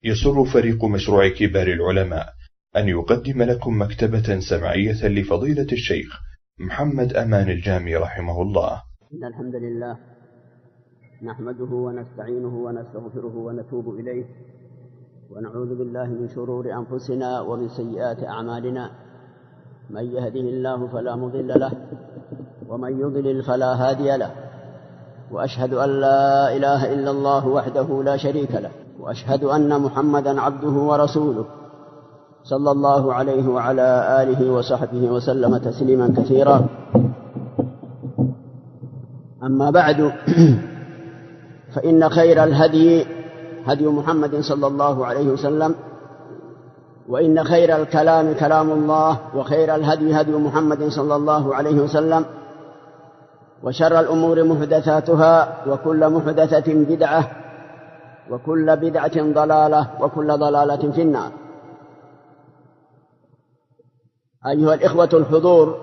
يسر فريق مشروع كبار العلماء أن يقدم لكم مكتبة سمعية لفضيلة الشيخ محمد أمان الجامي رحمه الله. إن الحمد لله نحمده ونستعينه ونستغفره ونتوب إليه، ونعوذ بالله من شرور أنفسنا ومن سيئات أعمالنا. من يهده الله فلا مضل له، ومن يضلل فلا هادي له. وأشهد أن لا إله إلا الله وحده لا شريك له، وأشهد أن محمدا عبده ورسوله صلى الله عليه وعلى آله وصحبه وسلم تسليما كثيرا. أما بعد، فإن خير الهدي هدي محمد صلى الله عليه وسلم، وإن خير الكلام كلام الله، وخير الهدي هدي محمد صلى الله عليه وسلم، وشر الأمور محدثاتها، وكل محدثة بدعة، وكل بدعة ضلالة، وكل ضلالة في النار. أيها الإخوة الحضور،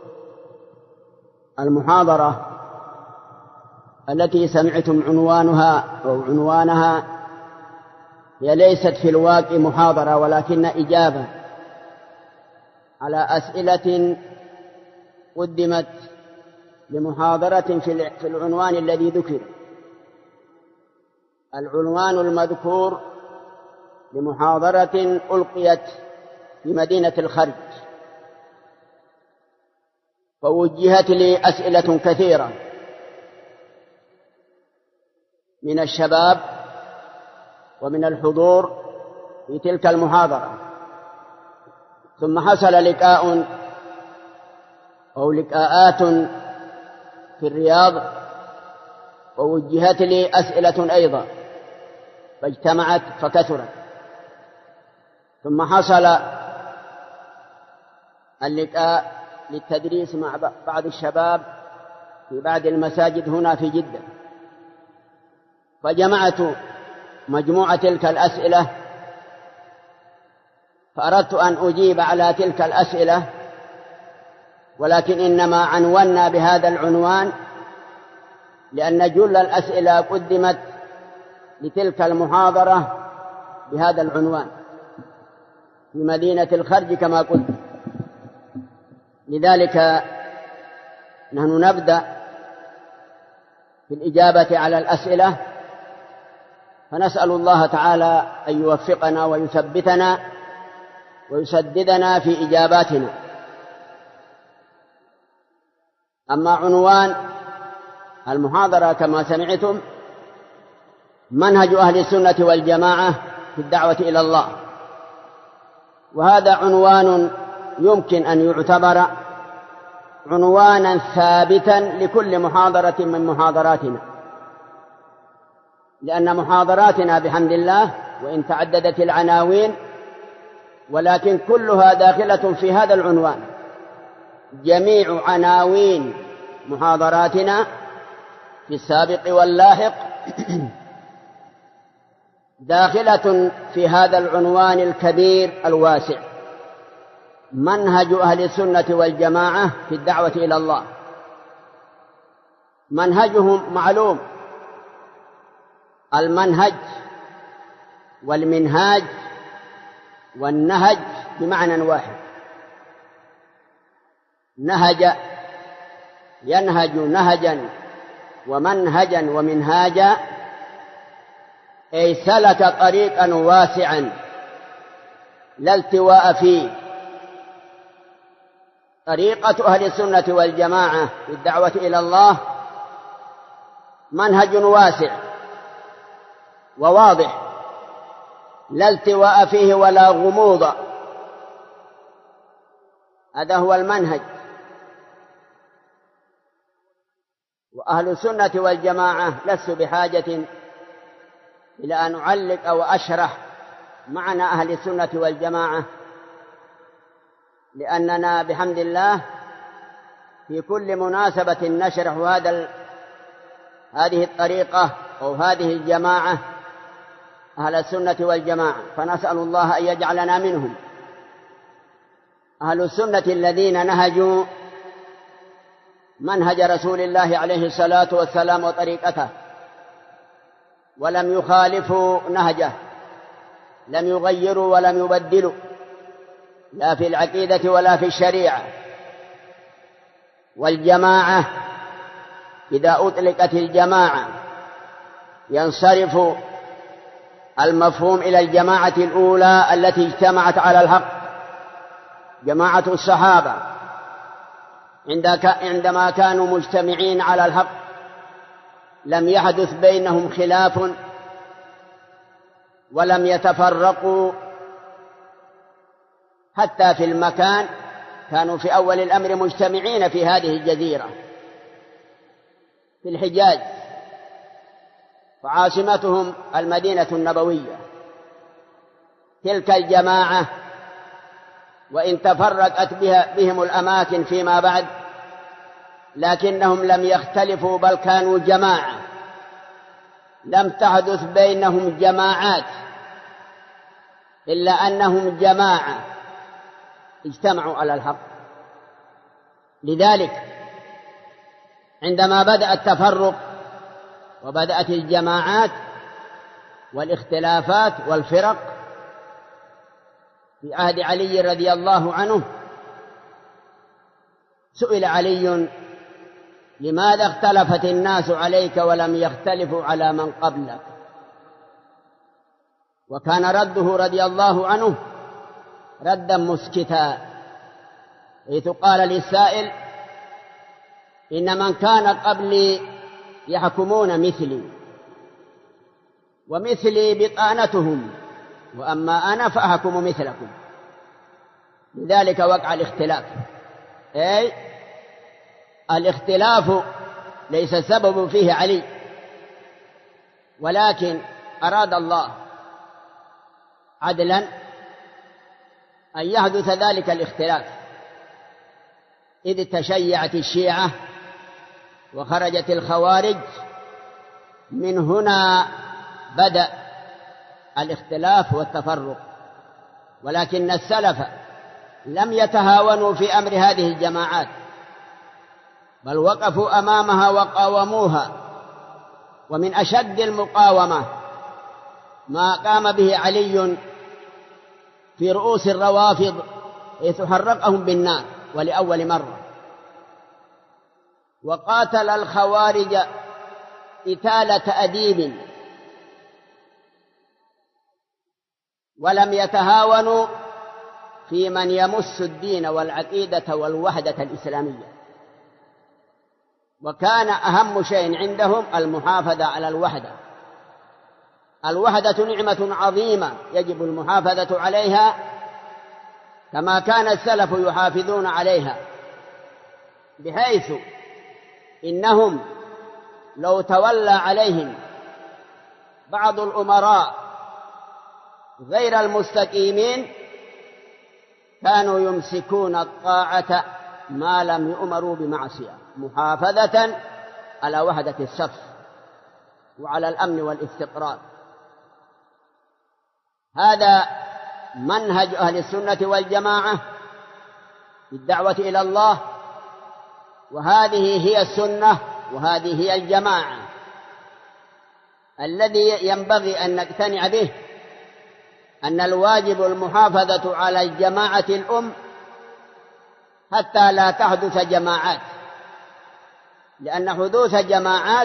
المحاضرة التي سمعتم عنوانها هي ليست في الواقع محاضرة، ولكن إجابة على أسئلة قدمت لمحاضرة في العنوان الذي ذكر. العنوان المذكور لمحاضرة ألقيت في مدينة الخرج، فوجهت لي أسئلة كثيرة من الشباب ومن الحضور في تلك المحاضرة، ثم حصل لقاء أو لقاءات في الرياض، ووجهت لي أسئلة أيضا، فاجتمعت فكثرت. ثم حصل اللقاء للتدريس مع بعض الشباب في بعض المساجد هنا في جدة، فجمعت مجموعة تلك الأسئلة، فأردت أن أجيب على تلك الأسئلة، ولكن إنما عنونا بهذا العنوان لأن جل الأسئلة قدمت لتلك المحاضرة بهذا العنوان في مدينة الخرج كما قلت. لذلك نحن نبدأ في الإجابة على الأسئلة، فنسأل الله تعالى أن يوفقنا ويثبتنا ويسددنا في إجاباتنا. أما عنوان المحاضرة كما سمعتم: منهج أهل السنة والجماعة في الدعوة إلى الله. وهذا عنوان يمكن أن يعتبر عنوانا ثابتا لكل محاضرة من محاضراتنا، لأن محاضراتنا بحمد الله وإن تعددت العناوين ولكن كلها داخلة في هذا العنوان. جميع عناوين محاضراتنا في السابق واللاحق داخلة في هذا العنوان الكبير الواسع: منهج أهل السنة والجماعة في الدعوة إلى الله. منهجهم معلوم، المنهج والمنهاج والنهج بمعنى واحد. نهج ينهج نهجا، ومنهجا ومنهاجا، أي سلك طريقا واسعا لا التواء فيه. طريقة أهل السنة والجماعة في الدعوة إلى الله منهج واسع وواضح، لا التواء فيه ولا غموض. هذا هو المنهج. وأهل السنة والجماعة لست بحاجة إلى أن أعلق أو أشرح معنى أهل السنة والجماعة، لأننا بحمد الله في كل مناسبة نشرح هذه الطريقة أو هذه الجماعة أهل السنة والجماعة، فنسأل الله أن يجعلنا منهم. أهل السنة الذين نهجوا منهج رسول الله عليه الصلاة والسلام وطريقته، ولم يخالفوا نهجه، لم يغيروا ولم يبدلوا لا في العقيدة ولا في الشريعة. والجماعة إذا أطلقت الجماعة ينصرف المفهوم إلى الجماعة الأولى التي اجتمعت على الحق، جماعة الصحابة عندما كانوا مجتمعين على الحق لم يحدث بينهم خلاف ولم يتفرقوا حتى في المكان، كانوا في أول الأمر مجتمعين في هذه الجزيرة في الحجاز، وعاصمتهم المدينة النبوية. تلك الجماعة وإن تفرقت بهم الأماكن فيما بعد لكنهم لم يختلفوا، بل كانوا جماعة، لم تحدث بينهم جماعات إلا أنهم جماعة اجتمعوا على الحق. لذلك عندما بدأ التفرق وبدأت الجماعات والاختلافات والفرق في عهد علي رضي الله عنه، سئل علي: لماذا اختلفت الناس عليك ولم يختلفوا على من قبلك؟ وكان رده رضي الله عنه ردا مسكتا، حيث قال للسائل: إن من كان قبلي يحكمون مثلي ومثلي بطانتهم، وأما أنا فأحكم مثلكم. لذلك وقع الاختلاف، أي الاختلاف ليس السبب فيه علي، ولكن أراد الله عدلا أن يحدث ذلك الاختلاف، إذ تشيعت الشيعة وخرجت الخوارج، من هنا بدأ الاختلاف والتفرق. ولكن السلف لم يتهاونوا في أمر هذه الجماعات، بل وقفوا أمامها وقاوموها، ومن أشد المقاومة ما قام به علي في رؤوس الروافض، حيث حرقهم بالنار ولأول مرة، وقاتل الخوارج قتال تأديب، ولم يتهاونوا في من يمس الدين والعقيدة والوحدة الإسلامية. وكان أهم شيء عندهم المحافظة على الوحدة. الوحدة نعمة عظيمة يجب المحافظة عليها، كما كان السلف يحافظون عليها، بحيث إنهم لو تولى عليهم بعض الأمراء غير المستقيمين كانوا يمسكون الطاعة ما لم يؤمروا بمعصية، محافظة على وحدة الصف وعلى الأمن والاستقرار. هذا منهج أهل السنة والجماعة في الدعوة إلى الله، وهذه هي السنة وهذه هي الجماعة الذي ينبغي أن نقتنع به، أن الواجب المحافظة على الجماعة الأم حتى لا تحدث جماعات، لأن حدوث جماعات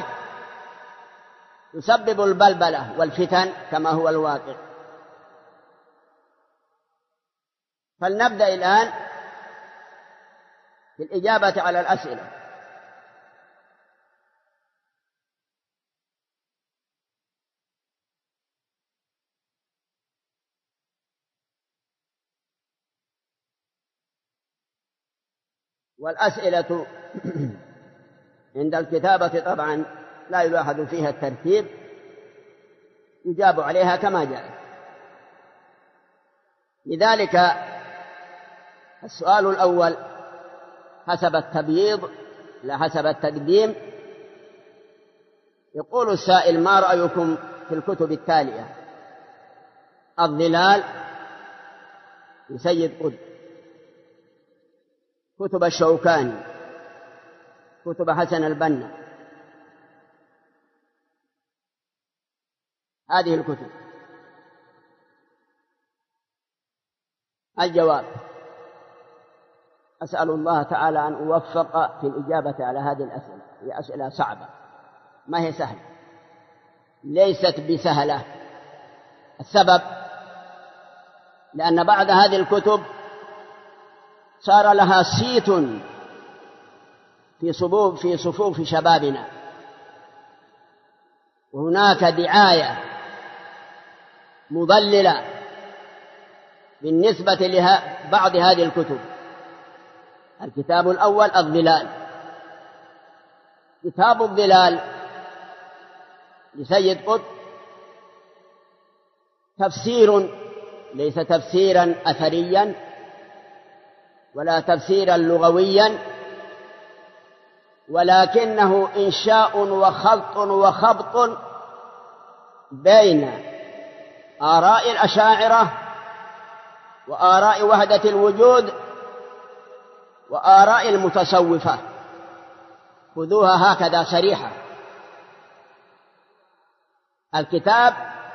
يسبب البلبلة والفتن كما هو الواقع. فلنبدأ الآن بالإجابة على الأسئلة. والأسئلة عند الكتابة طبعا لا يلاحظ فيها الترتيب، يجاب عليها كما جاءت. لذلك السؤال الأول حسب التبييض لا حسب التقديم. يقول السائل: ما رأيكم في الكتب التالية؟ الظلال لسيد قطب، كتب الشوكاني، كتب حسن البنا، هذه الكتب. الجواب: أسأل الله تعالى أن أوفق في الإجابة على هذه الأسئلة. هي أسئلة صعبة، ما هي سهلة، ليست بسهلة. السبب: لأن بعض هذه الكتب صار لها صيت في صفوف شبابنا، وهناك دعاية مضللة بالنسبة لبعض هذه الكتب. الكتاب الأول الظلال. كتاب الظلال لسيد قطب تفسير، ليس تفسيرا أثريا ولا تفسيرا لغويا، ولكنه إنشاء وخبط بين آراء الأشاعرة وآراء وحدة الوجود وآراء المتصوفة. خذوها هكذا صريحة. الكتاب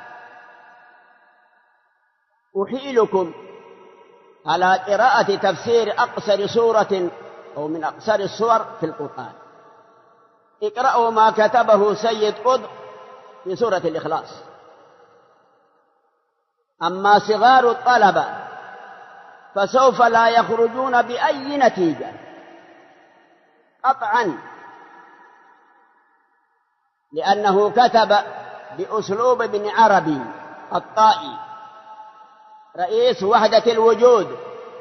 أحيلكم على قراءة تفسير أقصر سورة أو من أقصر السور في القرآن. اقرأوا ما كتبه سيد قطب في سورة الإخلاص. أما صغار الطلبة فسوف لا يخرجون بأي نتيجة قطعا، لأنه كتب بأسلوب ابن عربي الطائي رئيس وحدة الوجود.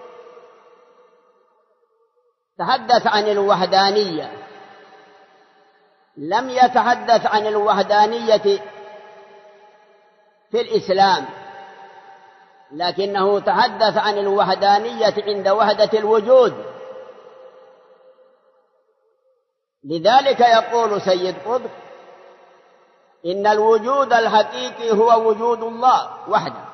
تحدث عن الوحدانية، لم يتحدث عن الوحدانية في الإسلام، لكنه تحدث عن الوحدانية عند وحدة الوجود. لذلك يقول سيد قطب: إن الوجود الحقيقي هو وجود الله وحده،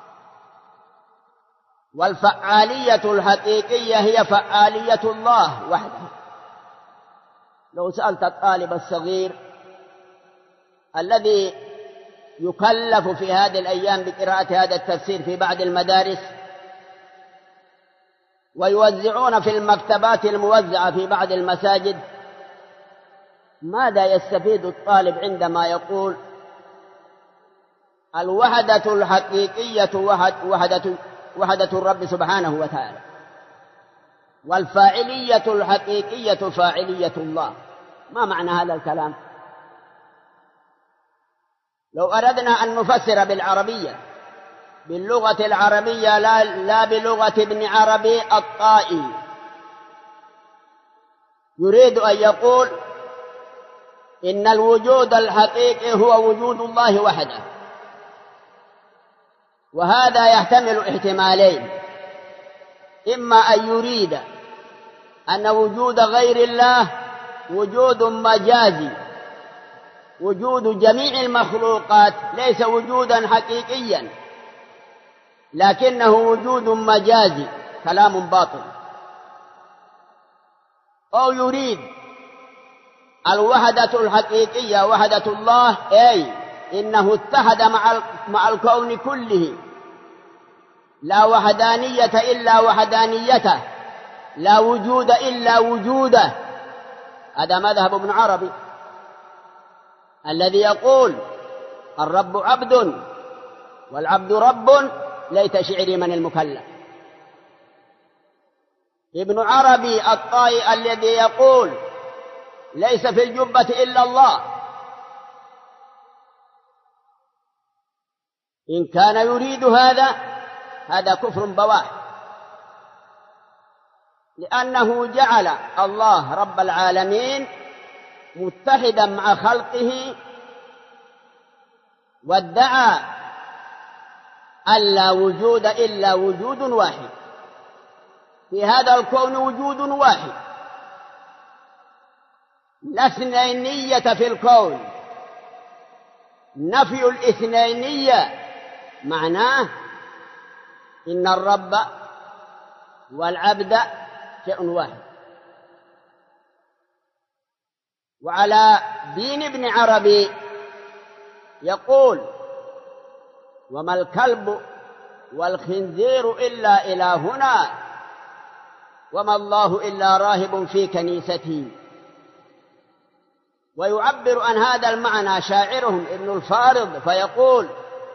والفعالية الحقيقية هي فعالية الله وحده. لو سألت الطالب الصغير الذي يكلف في هذه الأيام بقراءة هذا التفسير في بعض المدارس ويوزعون في المكتبات الموزعة في بعض المساجد، ماذا يستفيد الطالب عندما يقول الوحدة الحقيقية وحدة الرب سبحانه وتعالى، والفاعلية الحقيقية فاعلية الله؟ ما معنى هذا الكلام؟ لو أردنا أن نفسر بالعربية، باللغة العربية لا بلغة ابن عربي الطائي، يريد أن يقول إن الوجود الحقيقي هو وجود الله وحده. وهذا يحتمل احتمالين: إما أن يريد أن وجود غير الله وجود مجازي، وجود جميع المخلوقات ليس وجودا حقيقيا لكنه وجود مجازي، كلام باطل. أو يريد الوحدة الحقيقية وحدة الله، أي إنه اتحد مع الكون كله، لا وحدانية إلا وحدانيته، لا وجود إلا وجوده. هذا مذهب ابن عربي الذي يقول الرب عبد والعبد رب، ليت شعري من المكلف. ابن عربي الطائي الذي يقول ليس في الجبة إلا الله، إن كان يريد هذا كفر بواح، لأنه جعل الله رب العالمين متحدا مع خلقه، وادعى أن لا وجود إلا وجود واحد، في هذا الكون وجود واحد، لا اثنينية في الكون. نفي الاثنينية معناه إن الرب والعبد شيء واحد. وعلى دين ابن عربي يقول: وما الكلب والخنزير إلا إلهنا وما الله إلا راهب في كنيسته. ويعبر عن هذا المعنى شاعرهم ابن الفارض فيقول: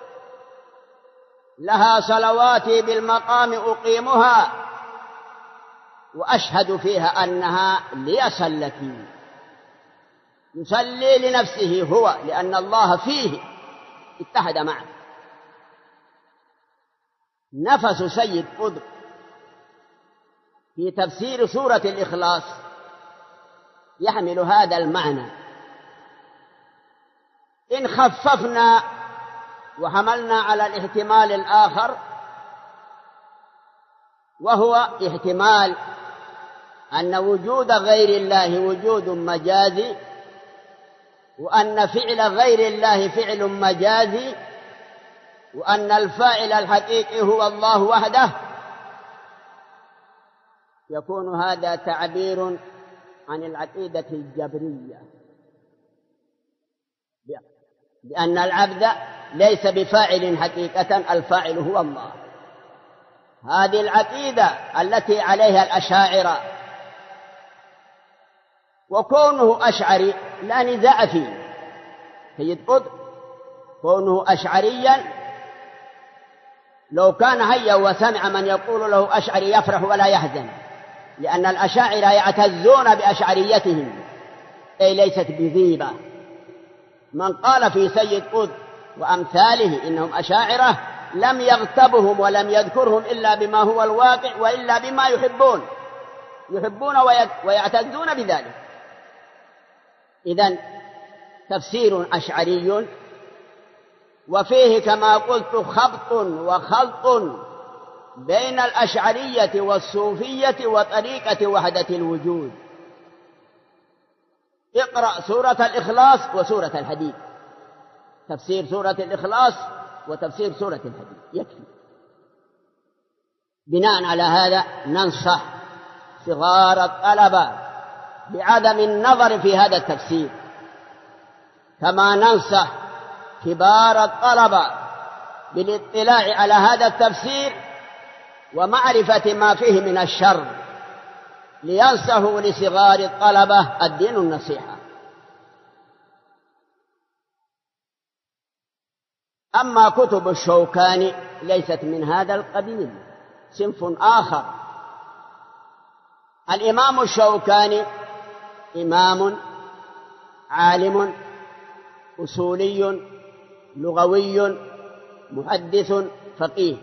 لها صلواتي بالمقام أقيمها وأشهد فيها أنها لي صلتي. يصلي لنفسه هو لأن الله فيه اتحد معه. نفس سيد قطب في تفسير سورة الإخلاص يحمل هذا المعنى. إن خففنا وحملنا على الاحتمال الآخر، وهو احتمال أن وجود غير الله وجود مجازي، وأن فعل غير الله فعل مجازي، وأن الفاعل الحقيقي هو الله وحده، يكون هذا تعبير عن العقيدة الجبرية، بأن العبد ليس بفاعل حقيقة، الفاعل هو الله. هذه العقيدة التي عليها الأشاعرة، وكونه أشعري لا نزاع فيه. سيد قطب كونه أشعريا لو كان هيا وسمع من يقول له أشعري يفرح ولا يحزن، لأن الأشاعرة يعتزون بأشعريتهم، أي ليست بغيبة. من قال في سيد قطب وأمثاله إنهم أشاعرة لم يغتبهم ولم يذكرهم إلا بما هو الواقع وإلا بما يحبون ويعتزون بذلك. إذن تفسير أشعري، وفيه كما قلت خبط وخلط بين الأشعرية والصوفية وطريقة وحدة الوجود. اقرأ سورة الإخلاص وسورة الحديد، تفسير سورة الإخلاص وتفسير سورة الحديد يكفي. بناء على هذا ننصح صغار الطلبة بعدم النظر في هذا التفسير، كما ننصح كبار الطلبة بالاطلاع على هذا التفسير ومعرفة ما فيه من الشر، لينصحوا لصغار الطلبة الدين النصيحة. أما كتب الشوكاني ليست من هذا القبيل، صنف آخر. الإمام الشوكاني إمام عالم أصولي لغوي محدث فقيه،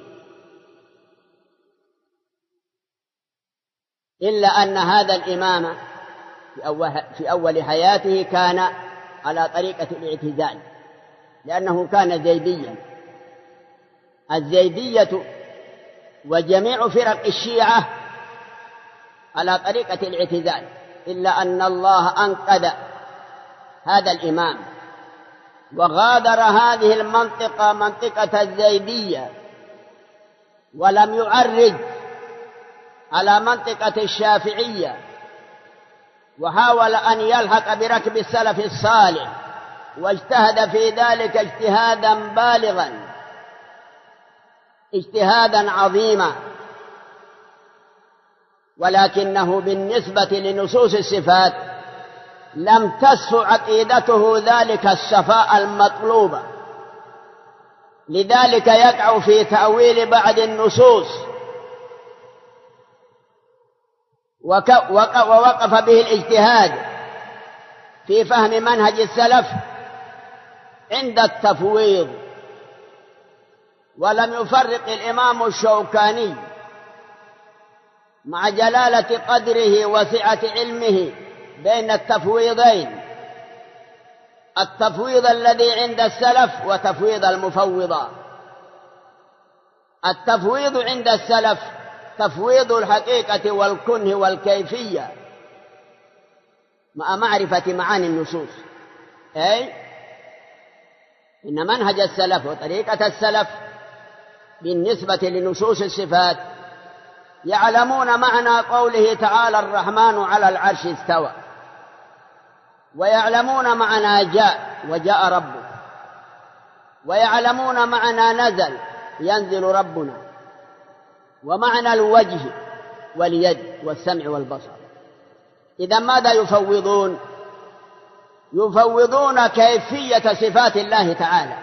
إلا أن هذا الإمام في أول حياته كان على طريقة الاعتزال، لأنه كان زيديا. الزيدية وجميع فرق الشيعة على طريقة الاعتزال، إلا أن الله أنقذ هذا الإمام وغادر هذه المنطقة، منطقة الزيدية، ولم يعرج على منطقة الشافعية، وحاول أن يلحق بركب السلف الصالح، واجتهد في ذلك اجتهادا بالغا، اجتهادا عظيما، ولكنه بالنسبة لنصوص الصفات لم تصف عقيدته ذلك الصفاء المطلوب، لذلك يقع في تأويل بعض النصوص، ووقف به الاجتهاد في فهم منهج السلف عند التفويض. ولم يفرق الإمام الشوكاني مع جلالة قدره وسعة علمه بين التفويضين، التفويض الذي عند السلف وتفويض المفوضة. التفويض عند السلف تفويض الحقيقة والكنه والكيفية مع معرفة معاني النصوص، أي إن منهج السلف وطريقة السلف بالنسبة لنصوص الصفات يعلمون معنى قوله تعالى الرحمن على العرش استوى، ويعلمون معنى جاء وجاء ربه، ويعلمون معنى نزل ينزل ربنا، ومعنى الوجه واليد والسمع والبصر. إذا ماذا يفوضون؟ يفوضون كيفية صفات الله تعالى،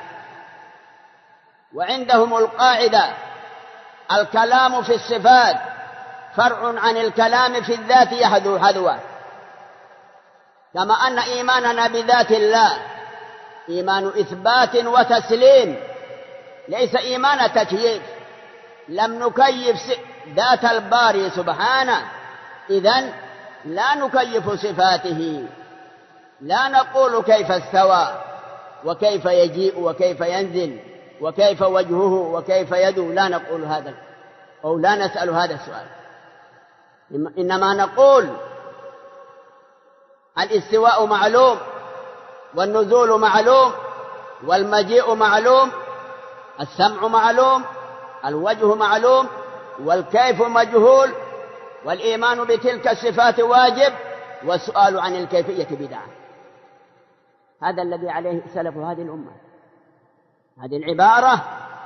وعندهم القاعدة: الكلام في الصفات فرع عن الكلام في الذات يحذو حذوه. كما أن إيماننا بذات الله إيمان إثبات وتسليم، ليس إيمان تكييف. لم نكيف ذات الباري سبحانه، إذن لا نكيف صفاته، لا نقول كيف استوى وكيف يجيء وكيف ينزل وكيف وجهه وكيف يده، لا نقول هذا أو لا نسأل هذا السؤال. إنما نقول الاستواء معلوم، والنزول معلوم، والمجيء معلوم، السمع معلوم، الوجه معلوم، والكيف مجهول، والإيمان بتلك الصفات واجب، والسؤال عن الكيفية بدعة. هذا الذي عليه سلف هذه الأمة. هذه العبارة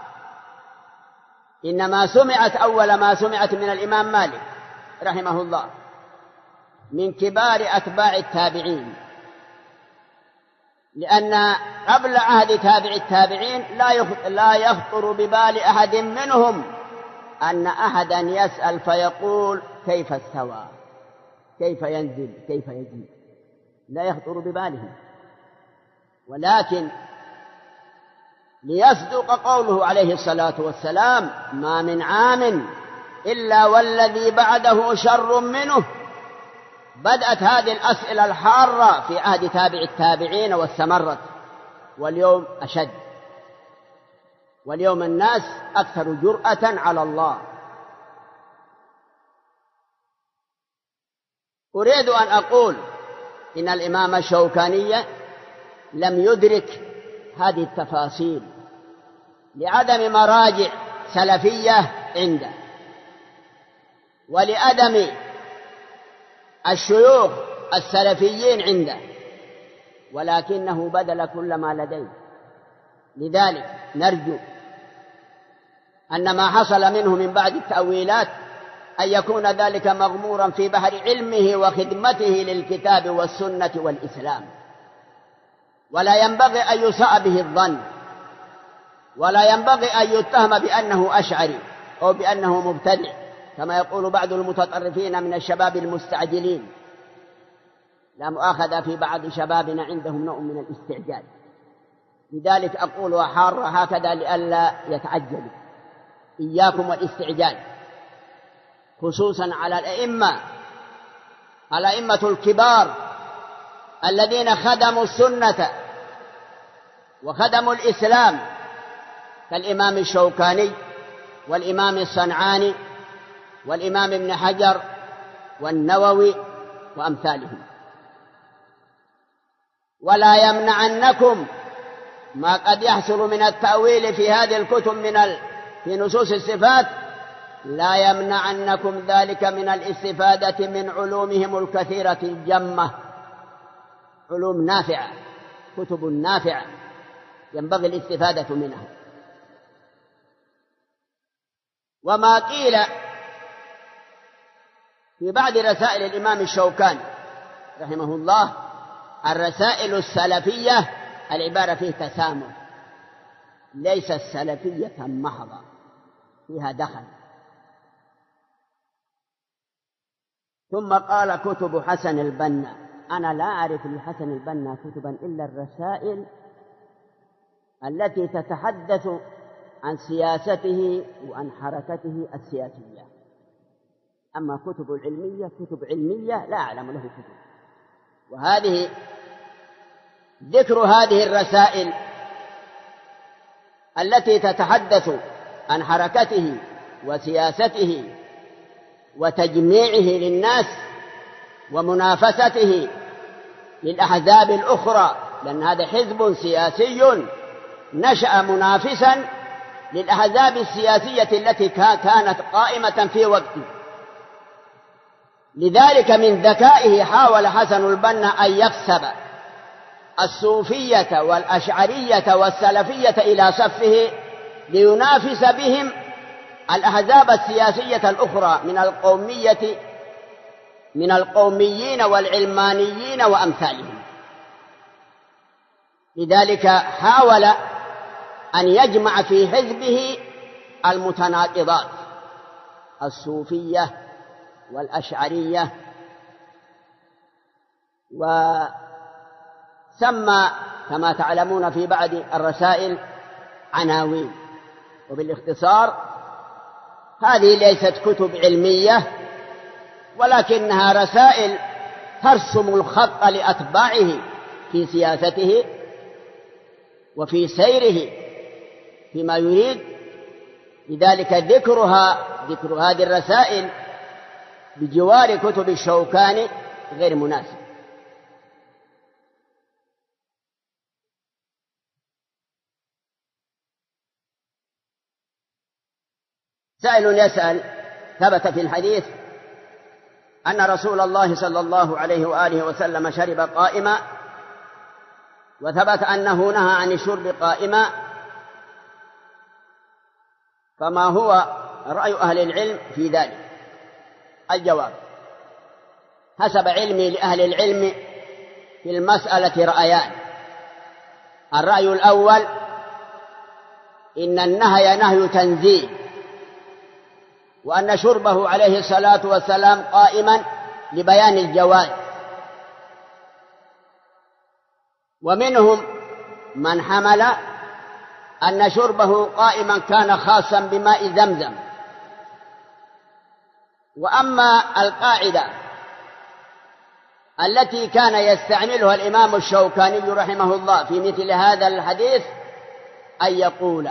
إنما سمعت أول ما سمعت من الإمام مالك رحمه الله من كبار أتباع التابعين، لأن قبل عهد تابع التابعين لا يخطر ببال أحد منهم أن أحدا يسأل فيقول كيف استوى، كيف ينزل، كيف يجيء، لا يخطر ببالهم. ولكن ليصدق قوله عليه الصلاة والسلام: ما من عام إلا والذي بعده شر منه. بدأت هذه الأسئلة الحارة في عهد تابع التابعين واستمرت، واليوم أشد. واليوم الناس أكثر جرأة على الله. أريد أن أقول إن الإمام الشوكاني لم يدرك هذه التفاصيل لعدم مراجع سلفية عنده، ولعدم الشيوخ السلفيين عنده، ولكنه بذل كل ما لديه. لذلك نرجو أن ما حصل منه من بعد التأويلات أن يكون ذلك مغمورا في بحر علمه وخدمته للكتاب والسنة والإسلام، ولا ينبغي أن يساء به الظن، ولا ينبغي أن يتهم بأنه أشعري أو بأنه مبتدع كما يقول بعض المتطرفين من الشباب المستعجلين. لا مؤاخذة في بعض شبابنا عندهم نوع من الاستعجال، لذلك أقول وحار هكذا لئلا يتعجلوا. إياكم والاستعجال، خصوصا على الأئمة الكبار الذين خدموا السنة وخدموا الإسلام، كالإمام الشوكاني والإمام الصنعاني والإمام ابن حجر والنووي وأمثالهم. ولا يمنعنكم ما قد يحصل من التأويل في هذه الكتب في نصوص الصفات، لا يمنعنكم ذلك من الاستفادة من علومهم الكثيرة الجمة. علوم نافعة، كتب نافعة ينبغي الاستفادة منها. وما قيل في بعض رسائل الإمام الشوكاني رحمه الله، الرسائل السلفية العبارة فيه تسامح، ليس السلفية محضة فيها دخل. ثم قال كتب حسن البنا. أنا لا أعرف لحسن البنا كتبا إلا الرسائل التي تتحدث عن سياسته وعن حركته السياسية. أما كتب العلمية كتب علمية لا أعلم له كتب. وهذه ذكر هذه الرسائل التي تتحدث عن حركته وسياسته وتجميعه للناس ومنافسته للأحزاب الأخرى، لأن هذا حزب سياسي نشأ منافسا للأحزاب السياسية التي كانت قائمة في وقته. لذلك من ذكائه حاول حسن البنا أن يكسب الصوفية والأشعرية والسلفية إلى صفه لينافس بهم الأحزاب السياسية الأخرى من القوميين والعلمانيين وأمثالهم. لذلك حاول أن يجمع في حزبه المتناقضات، الصوفية والأشعرية، وسمى كما تعلمون في بعض الرسائل عناوين. وبالاختصار هذه ليست كتب علمية، ولكنها رسائل ترسم الخط لأتباعه في سياسته وفي سيره فيما يريد. لذلك ذكر هذه الرسائل بجوار كتب الشوكاني غير مناسب. سائل يسأل: ثبت في الحديث أن رسول الله صلى الله عليه وآله وسلم شرب قائما، وثبت أنه نهى عن الشرب قائما، فما هو رأي أهل العلم في ذلك؟ الجواب: حسب علمي لأهل العلم في المسألة رأيان. الرأي الأول: إن النهي نهي تنزيه، وأن شربه عليه الصلاة والسلام قائما لبيان الجواز. ومنهم من حمل أن شربه قائما كان خاصا بماء زمزم. وأما القاعدة التي كان يستعملها الإمام الشوكاني رحمه الله في مثل هذا الحديث أن يقول: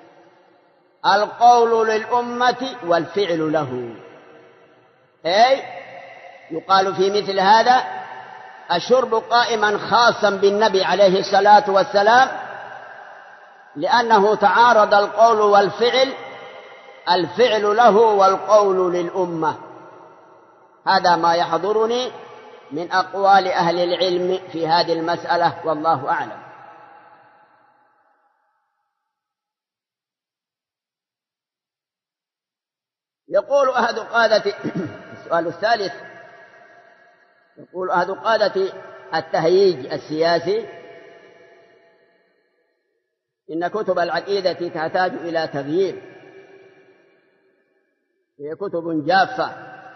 القول للأمة والفعل له. أي يقال في مثل هذا: الشرب قائما خاصا بالنبي عليه الصلاة والسلام، لأنه تعارض القول والفعل، الفعل له والقول للأمة. هذا ما يحضرني من أقوال أهل العلم في هذه المسألة، والله أعلم. يقول أحد قادة السؤال الثالث: يقول أحد قادة التهييج السياسي: إن كتب العقيدة تحتاج إلى تغيير، هي كتب جافة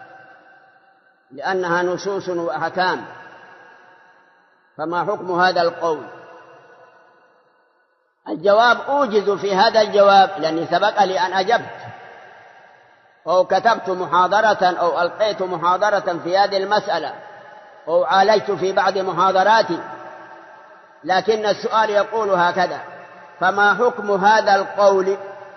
لأنها نصوص وأحكام، فما حكم هذا القول؟ الجواب: أوجز في هذا الجواب لأني سبق لي أن أجبت، أو كتبت محاضرة أو ألقيت محاضرة في هذه المسألة، أو عالجت في بعض محاضراتي. لكن السؤال يقول هكذا: فما حكم هذا القول؟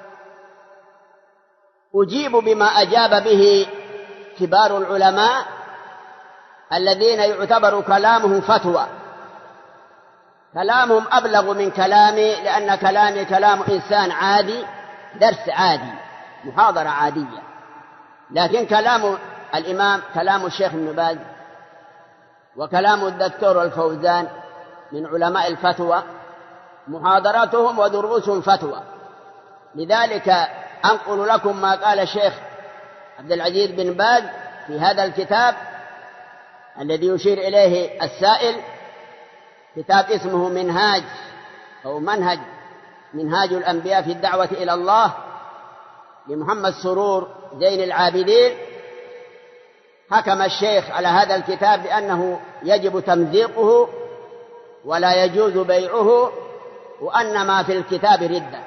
أجيب بما أجاب به كبار العلماء الذين يعتبر كلامهم فتوى. كلامهم أبلغ من كلامي، لأن كلامي كلام إنسان عادي، درس عادي، محاضرة عادية. لكن كلام الإمام كلام الشيخ ابن باز وكلام الدكتور الفوزان من علماء الفتوى، محاضراتهم ودروسهم فتوى. لذلك أنقل لكم ما قال الشيخ عبد العزيز بن باز في هذا الكتاب الذي يشير إليه السائل، كتاب اسمه منهاج أو منهاج الأنبياء في الدعوة إلى الله لمحمد سرور زين العابدين. حكم الشيخ على هذا الكتاب بأنه يجب تمزيقه ولا يجوز بيعه، وأن ما في الكتاب ردة.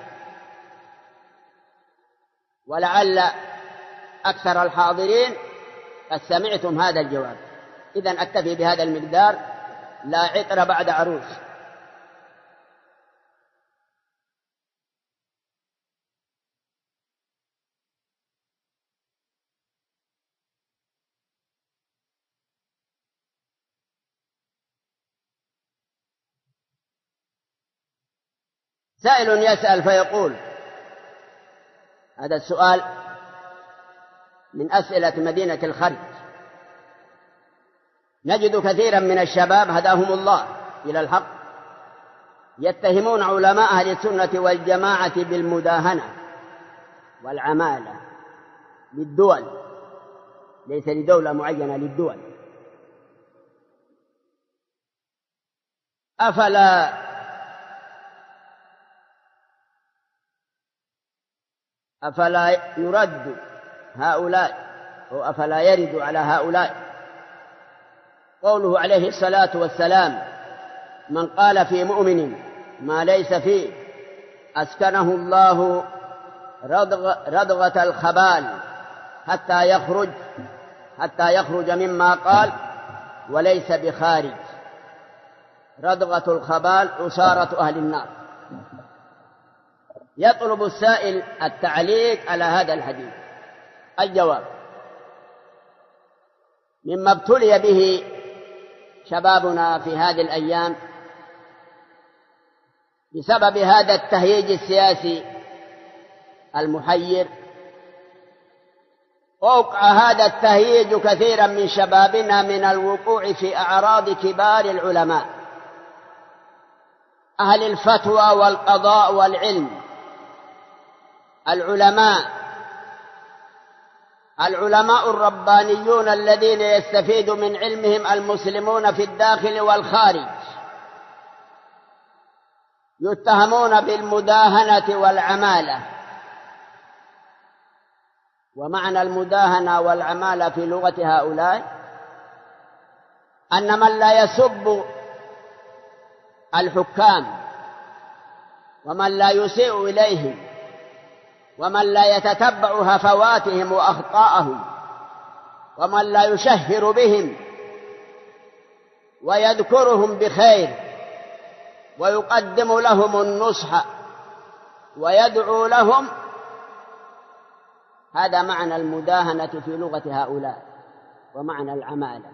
ولعل أكثر الحاضرين قد سمعتم هذا الجواب. إذن أكتفي بهذا المقدار، لا عطر بعد عروس. سائل يسأل فيقول: هذا السؤال من أسئلة مدينة الخرج. نجد كثيرا من الشباب هداهم الله إلى الحق يتهمون علماء أهل السنة والجماعة بالمداهنة والعمالة للدول، ليس لدولة معينة، للدول. أفلا يرد هؤلاء، أو أفلا يرد على هؤلاء قوله عليه الصلاة والسلام: من قال في مؤمن ما ليس فيه أسكنه الله ردغة الخبال حتى يخرج مما قال وليس بخارج. ردغة الخبال عصارة أهل النار. يطلب السائل التعليق على هذا الحديث. الجواب: مما ابتلي به شبابنا في هذه الأيام بسبب هذا التهييج السياسي المحير، ووقع هذا التهييج كثيرا من شبابنا من الوقوع في أعراض كبار العلماء أهل الفتوى والقضاء والعلم. العلماء الربانيون الذين يستفيد من علمهم المسلمون في الداخل والخارج يتهمون بالمداهنة والعمالة. ومعنى المداهنة والعمالة في لغة هؤلاء أن من لا يسب الحكام، ومن لا يسيء إليهم، ومن لا يتتبع هفواتهم وأخطاءهم، ومن لا يشهر بهم ويذكرهم بخير ويقدم لهم النصح ويدعو لهم، هذا معنى المداهنة في لغة هؤلاء ومعنى العمالة.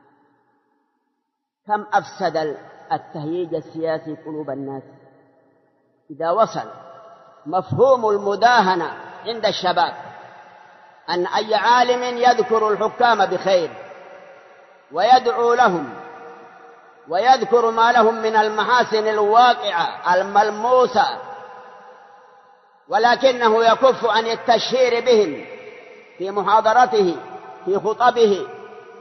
كم أفسد التهييج السياسي قلوب الناس إذا وصل مفهوم المداهنة عند الشباب أن أي عالم يذكر الحكام بخير ويدعو لهم ويذكر ما لهم من المحاسن الواقعة الملموسة، ولكنه يكف عن التشهير بهم في محاضرته في خطبه،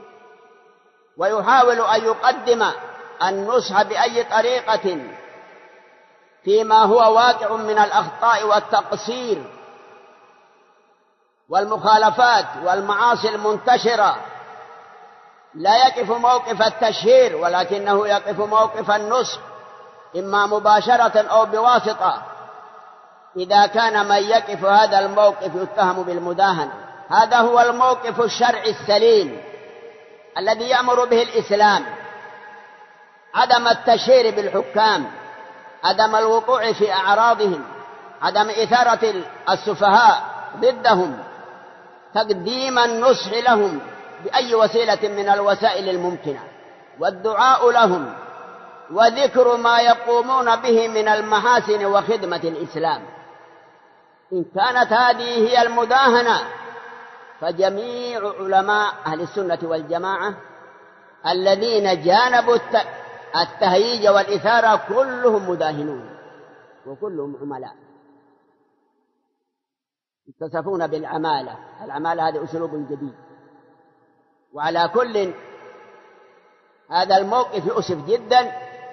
ويحاول أن يقدم النصح بأي طريقة فيما هو واقع من الأخطاء والتقصير والمخالفات والمعاصي المنتشرة. لا يقف موقف التشهير، ولكنه يقف موقف النصح، إما مباشرة أو بواسطة. إذا كان من يقف هذا الموقف يتهم بالمداهنة، هذا هو الموقف الشرعي السليم الذي يأمر به الإسلام: عدم التشهير بالحكام، عدم الوقوع في أعراضهم، عدم إثارة السفهاء ضدهم، تقديم النصح لهم بأي وسيلة من الوسائل الممكنة، والدعاء لهم، وذكر ما يقومون به من المحاسن وخدمة الإسلام. إن كانت هذه هي المداهنة فجميع علماء أهل السنة والجماعة الذين جانبوا التهييج والإثارة كلهم مداهنون وكلهم عملاء، يتصفون بالعمالة. العمالة هذا أسلوب جديد. وعلى كل، هذا الموقف يؤسف جدا،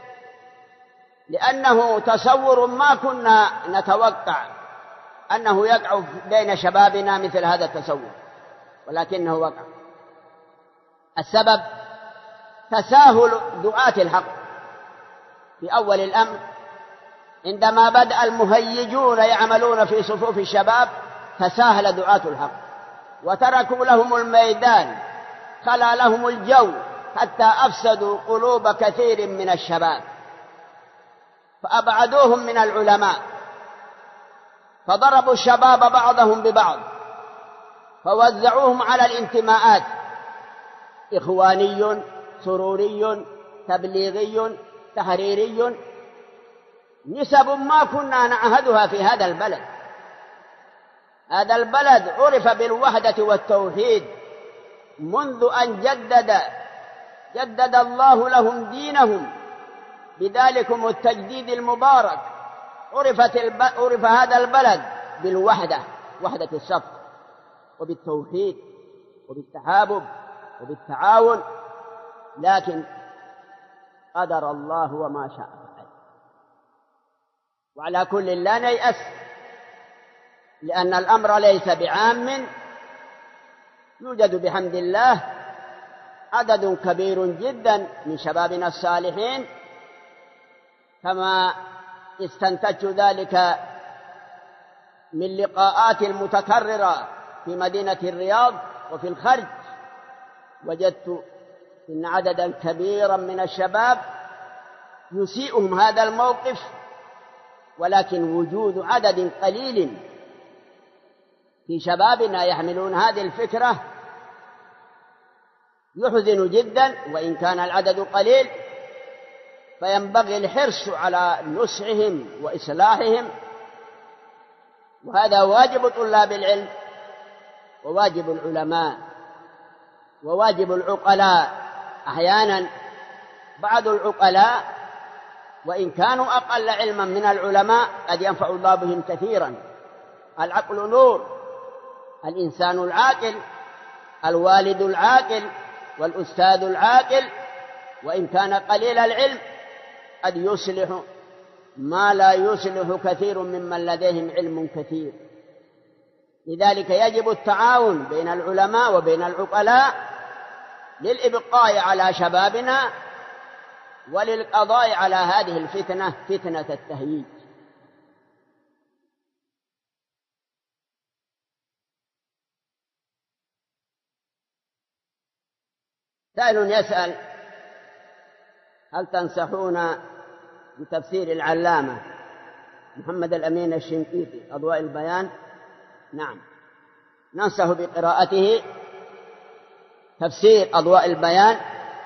لأنه تصور ما كنا نتوقع أنه يقع بين شبابنا مثل هذا التصور، ولكنه وقع. السبب تساهل دعاة الحق في أول الأمر، عندما بدأ المهيجون يعملون في صفوف الشباب تساهل دعاة الحق وتركوا لهم الميدان، خلا لهم الجو، حتى أفسدوا قلوب كثير من الشباب، فأبعدوهم من العلماء، فضربوا الشباب بعضهم ببعض، فوزعوهم على الانتماءات: إخواني، سروري، تبليغي، تحريري، نسب ما كنا نعهدها في هذا البلد. هذا البلد عرف بالوحدة والتوحيد منذ أن جدد الله لهم دينهم بذلكم التجديد المبارك عرف هذا البلد بالوحدة، وحدة الصف، وبالتوحيد، وبالتحابب، وبالتعاون، لكن قدر الله وما شاء فعل. وعلى كل لا نيأس، لأن الأمر ليس بعام. يوجد بحمد الله عدد كبير جدا من شبابنا الصالحين، كما استنتجت ذلك من لقاءات متكررة في مدينة الرياض وفي الخرج. وجدت إن عددا كبيرا من الشباب يسيئهم هذا الموقف، ولكن وجود عدد قليل في شبابنا يحملون هذه الفكرة يحزن جدا، وإن كان العدد قليل فينبغي الحرص على نصحهم وإصلاحهم، وهذا واجب طلاب العلم وواجب العلماء وواجب العقلاء. أحيانا بعض العقلاء وإن كانوا أقل علما من العلماء قد ينفع الله بهم كثيرا. العقل نور، الإنسان العاقل، الوالد العاقل، والأستاذ العاقل، وإن كان قليل العلم قد يصلح ما لا يصلح كثير ممن لديهم علم كثير. لذلك يجب التعاون بين العلماء وبين العقلاء للإبقاء على شبابنا وللقضاء على هذه الفتنة، فتنة التهييج. سائل يسأل: هل تنصحون بتفسير العلامة محمد الأمين الشنقيطي أضواء البيان؟ نعم، ننصح بقراءته. تفسير أضواء البيان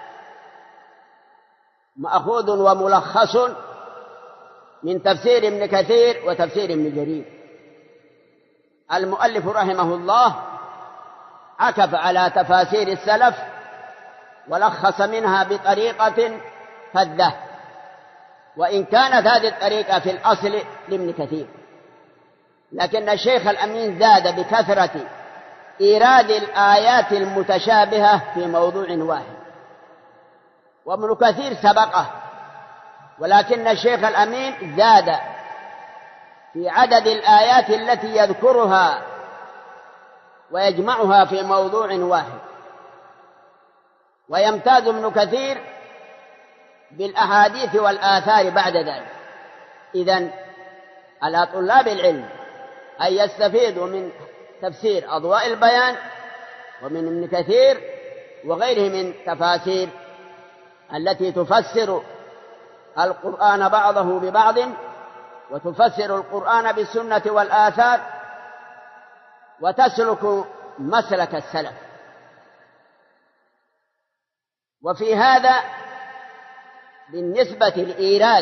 مأخوذ وملخص من تفسير ابن كثير وتفسير ابن جرير. المؤلف رحمه الله عكف على تفاسير السلف ولخص منها بطريقة فذة، وإن كانت هذه الطريقة في الأصل لابن كثير، لكن الشيخ الأمين زاد بكثرة إيراد الآيات المتشابهة في موضوع واحد، وابن كثير سبقه، ولكن الشيخ الأمين زاد في عدد الآيات التي يذكرها ويجمعها في موضوع واحد. ويمتاز ابن كثير بالأحاديث والآثار بعد ذلك. إذن على طلاب العلم أن يستفيدوا من تفسير أضواء البيان ومن ابن كثير وغيره من تفاسير التي تفسر القرآن بعضه ببعض، وتفسر القرآن بالسنة والآثار، وتسلك مسلك السلف. وفي هذا بالنسبة لإيراد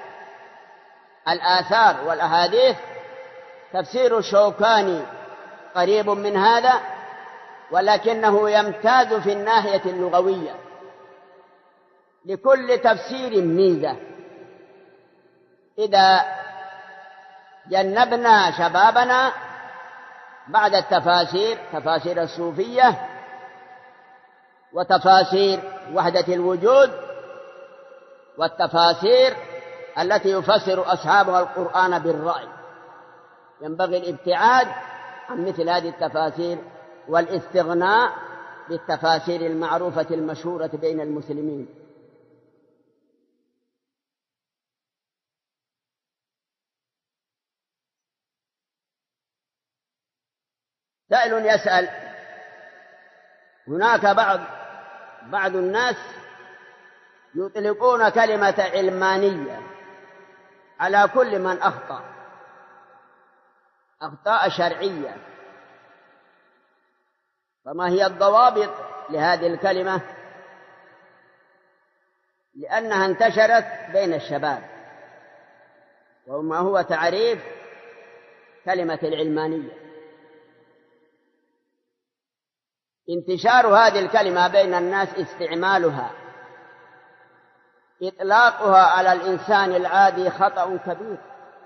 الآثار والأحاديث تفسير الشوكاني قريب من هذا، ولكنه يمتاز في الناحية اللغوية. لكل تفسير ميزة. إذا جنبنا شبابنا بعد التفاسير، تفاسير الصوفية وتفاسير وحدة الوجود والتفاسير التي يفسر أصحابها القرآن بالرأي، ينبغي الابتعاد عن مثل هذه التفاسير والاستغناء بالتفاسير المعروفة المشهورة بين المسلمين. سائل يسأل: هناك بعض الناس يطلقون كلمة علمانية على كل من أخطاء شرعية، فما هي الضوابط لهذه الكلمة؟ لأنها انتشرت بين الشباب، وما هو تعريف كلمة العلمانية؟ انتشار هذه الكلمة بين الناس استعمالها إطلاقها على الإنسان العادي خطأ كبير.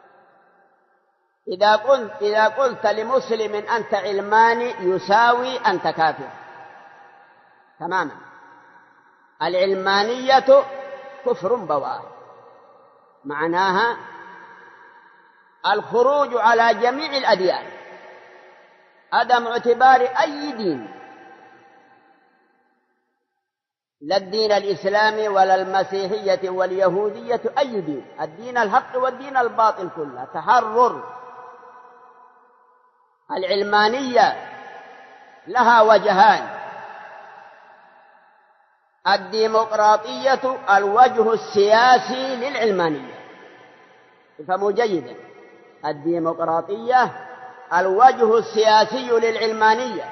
إذا قلت لمسلم أنت علماني يساوي أنت كافر تماما. العلمانية كفر بواح، معناها الخروج على جميع الأديان، عدم اعتبار أي دين، لا الدين الإسلامي ولا المسيحية واليهودية، أي دين، الدين الحق والدين الباطل كله تحرر. العلمانية لها وجهان: الديمقراطية الوجه السياسي للعلمانية، افهموا جيدا، الديمقراطية الوجه السياسي للعلمانية،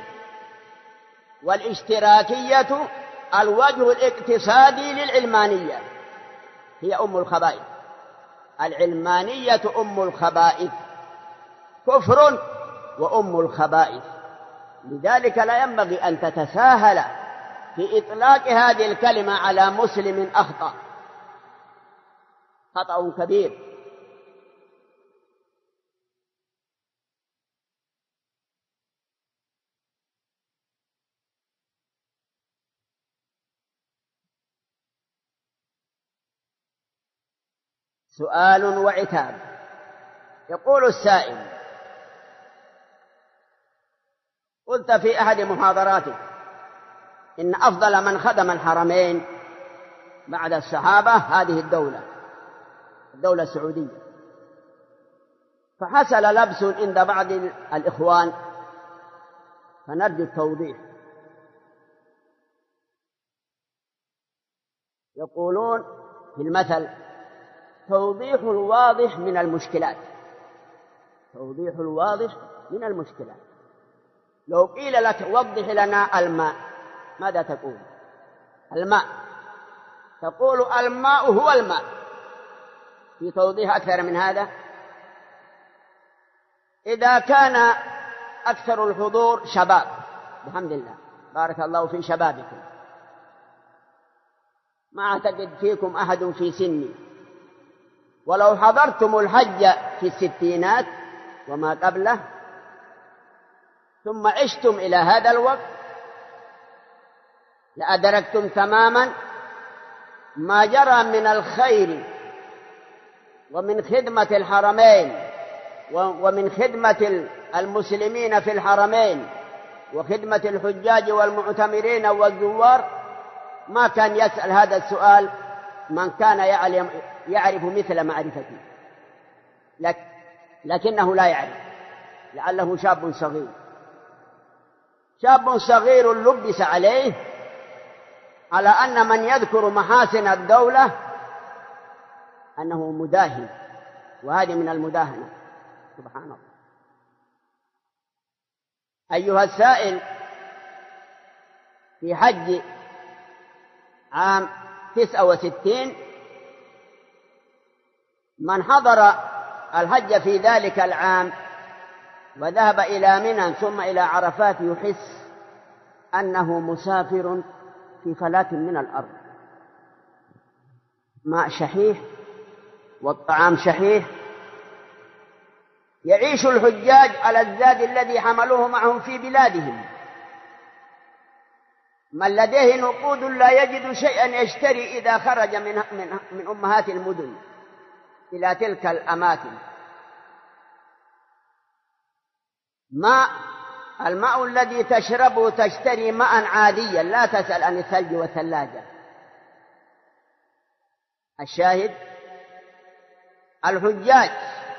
والاشتراكية الوجه الاقتصادي للعلمانية، هي أم الخبائث. العلمانية أم الخبائث، كفر وأم الخبائث. لذلك لا ينبغي أن تتساهل في إطلاق هذه الكلمة على مسلم أخطأ، خطأ كبير. سؤال وعتاب. يقول السائل: قلت في أحد محاضراتك إن أفضل من خدم الحرمين بعد الصحابة هذه الدولة السعودية، فحصل لبس عند بعض الإخوان فنرجو التوضيح. يقولون في المثل: توضيح الواضح من المشكلات. توضيح الواضح من المشكلات. لو قيل لك وضح لنا الماء ماذا تقول؟ الماء، تقول الماء هو الماء. في توضيح أكثر من هذا؟ إذا كان أكثر الحضور شباب، بحمد الله، بارك الله في شبابكم، ما أعتقد فيكم أحد في سني، ولو حضرتم الحج في الستينات وما قبله ثم عشتم إلى هذا الوقت لأدركتم تماما ما جرى من الخير ومن خدمة الحرمين ومن خدمة المسلمين في الحرمين وخدمة الحجاج والمعتمرين والزوار. ما كان يسأل هذا السؤال من كان يعرف مثل معرفتي، لكنه لا يعرف، لعله شاب صغير لبس عليه على أن من يذكر محاسن الدولة أنه مداهن، وهذه من المداهنة، سبحان الله. أيها السائل، في حج عام 69 من حضر الحج في ذلك العام وذهب إلى منى ثم إلى عرفات يحس أنه مسافر في فلاة من الأرض، ماء شحيح والطعام شحيح. يعيش الحجاج على الزاد الذي حملوه معهم في بلادهم. من لديه نقود لا يجد شيئا يشتري إذا خرج من أمهات المدن إلى تلك الأماكن. الماء الذي تشربه تشتري ماء عاديا، لا تسأل عن الثلج والثلاجة. الشاهد: الحجاج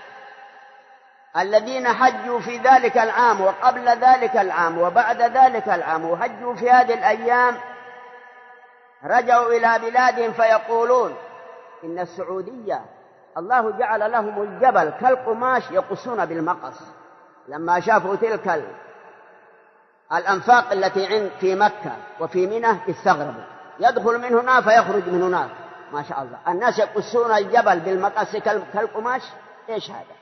الذين حجوا في ذلك العام وقبل ذلك العام وبعد ذلك العام وحجوا في هذه الأيام رجعوا إلى بلادهم فيقولون إن السعودية الله جعل لهم الجبل كالقماش يقصون بالمقص. لما شافوا تلك الأنفاق التي في مكة وفي منى استغربوا، يدخل من هنا فيخرج من هناك، ما شاء الله، الناس يقصون الجبل بالمقص كالقماش. إيش هذا؟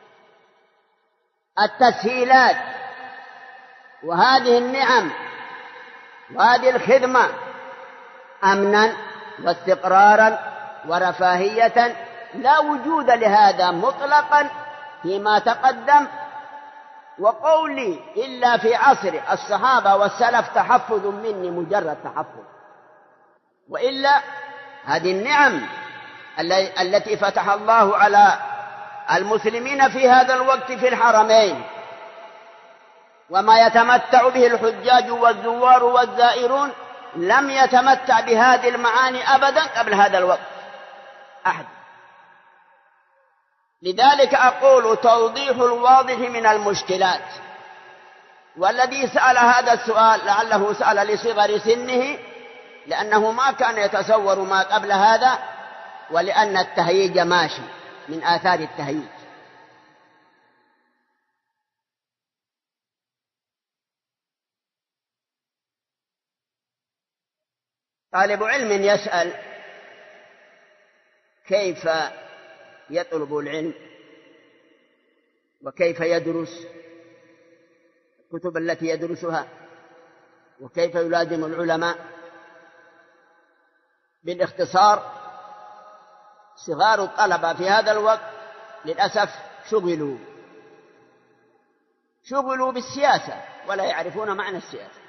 التسهيلات وهذه النعم وهذه الخدمة أمنا واستقرارا ورفاهية لا وجود لهذا مطلقا فيما تقدم. وقولي إلا في عصر الصحابة والسلف تحفظ مني مجرد تحفظ، وإلا هذه النعم التي فتح الله على المسلمين في هذا الوقت في الحرمين، وما يتمتع به الحجاج والزوار والزائرون لم يتمتع بهذه المعاني أبدا قبل هذا الوقت أحد. لذلك أقول توضيح الواضح من المشكلات. والذي سأل هذا السؤال لعله سأل لصغر سنه، لأنه ما كان يتصور ما قبل هذا، ولأن التهييج ماشي من آثار التهييج. طالب علم يسأل كيف يطلب العلم وكيف يدرس الكتب التي يدرسها وكيف يلازم العلماء. بالاختصار صغار الطلبة في هذا الوقت للأسف شغلوا بالسياسة ولا يعرفون معنى السياسة.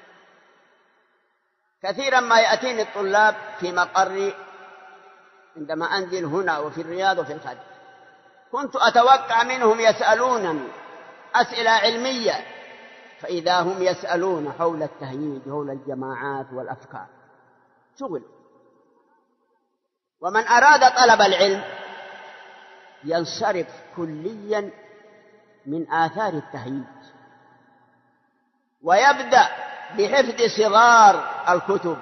كثيرا ما يأتيني الطلاب في مقري عندما أنزل هنا وفي الرياض وفي الخارج، كنت أتوقع منهم يسألونني أسئلة علمية، فإذا هم يسألون حول التهييج حول الجماعات والأفكار. شغل. ومن أراد طلب العلم ينصرف كليا من آثار التهييج، ويبدأ بحفظ صغار الكتب،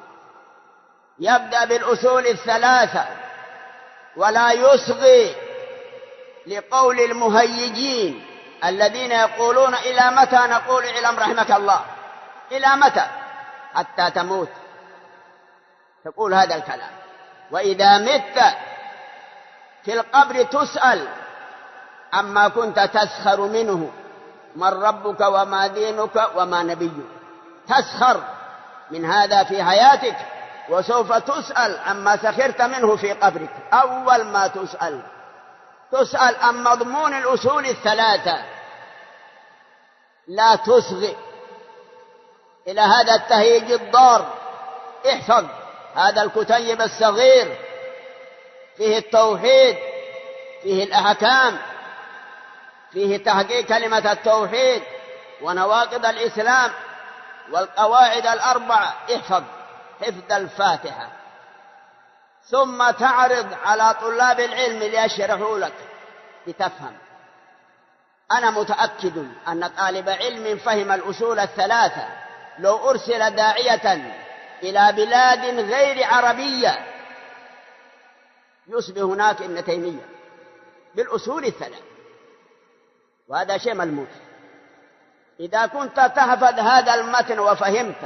يبدأ بالأصول الثلاثة، ولا يصغي لقول المهيجين الذين يقولون إلى متى نقول اعلم رحمك الله، إلى متى؟ حتى تموت تقول هذا الكلام. وإذا مت في القبر تسأل عما كنت تسخر منه، من ربك وما دينك وما نبيك. تسخر من هذا في حياتك، وسوف تسأل عما سخرت منه في قبرك. أول ما تسأل عن مضمون الأصول الثلاثة. لا تصغي إلى هذا التهيج الضار. احفظ هذا الكتيب الصغير، فيه التوحيد، فيه الأحكام، فيه تحقيق كلمة التوحيد ونواقض الإسلام والقواعد الأربعة. احفظ حفظ الفاتحة، ثم تعرض على طلاب العلم ليشرحوا لك لتفهم. أنا متأكد أن طالب علم فهم الأصول الثلاثة لو أرسل داعية إلى بلاد غير عربية يصبح هناك ابن تيمية بالأصول الثلاثة، وهذا شيء ملموس. إذا كنت تحفظ هذا المتن وفهمت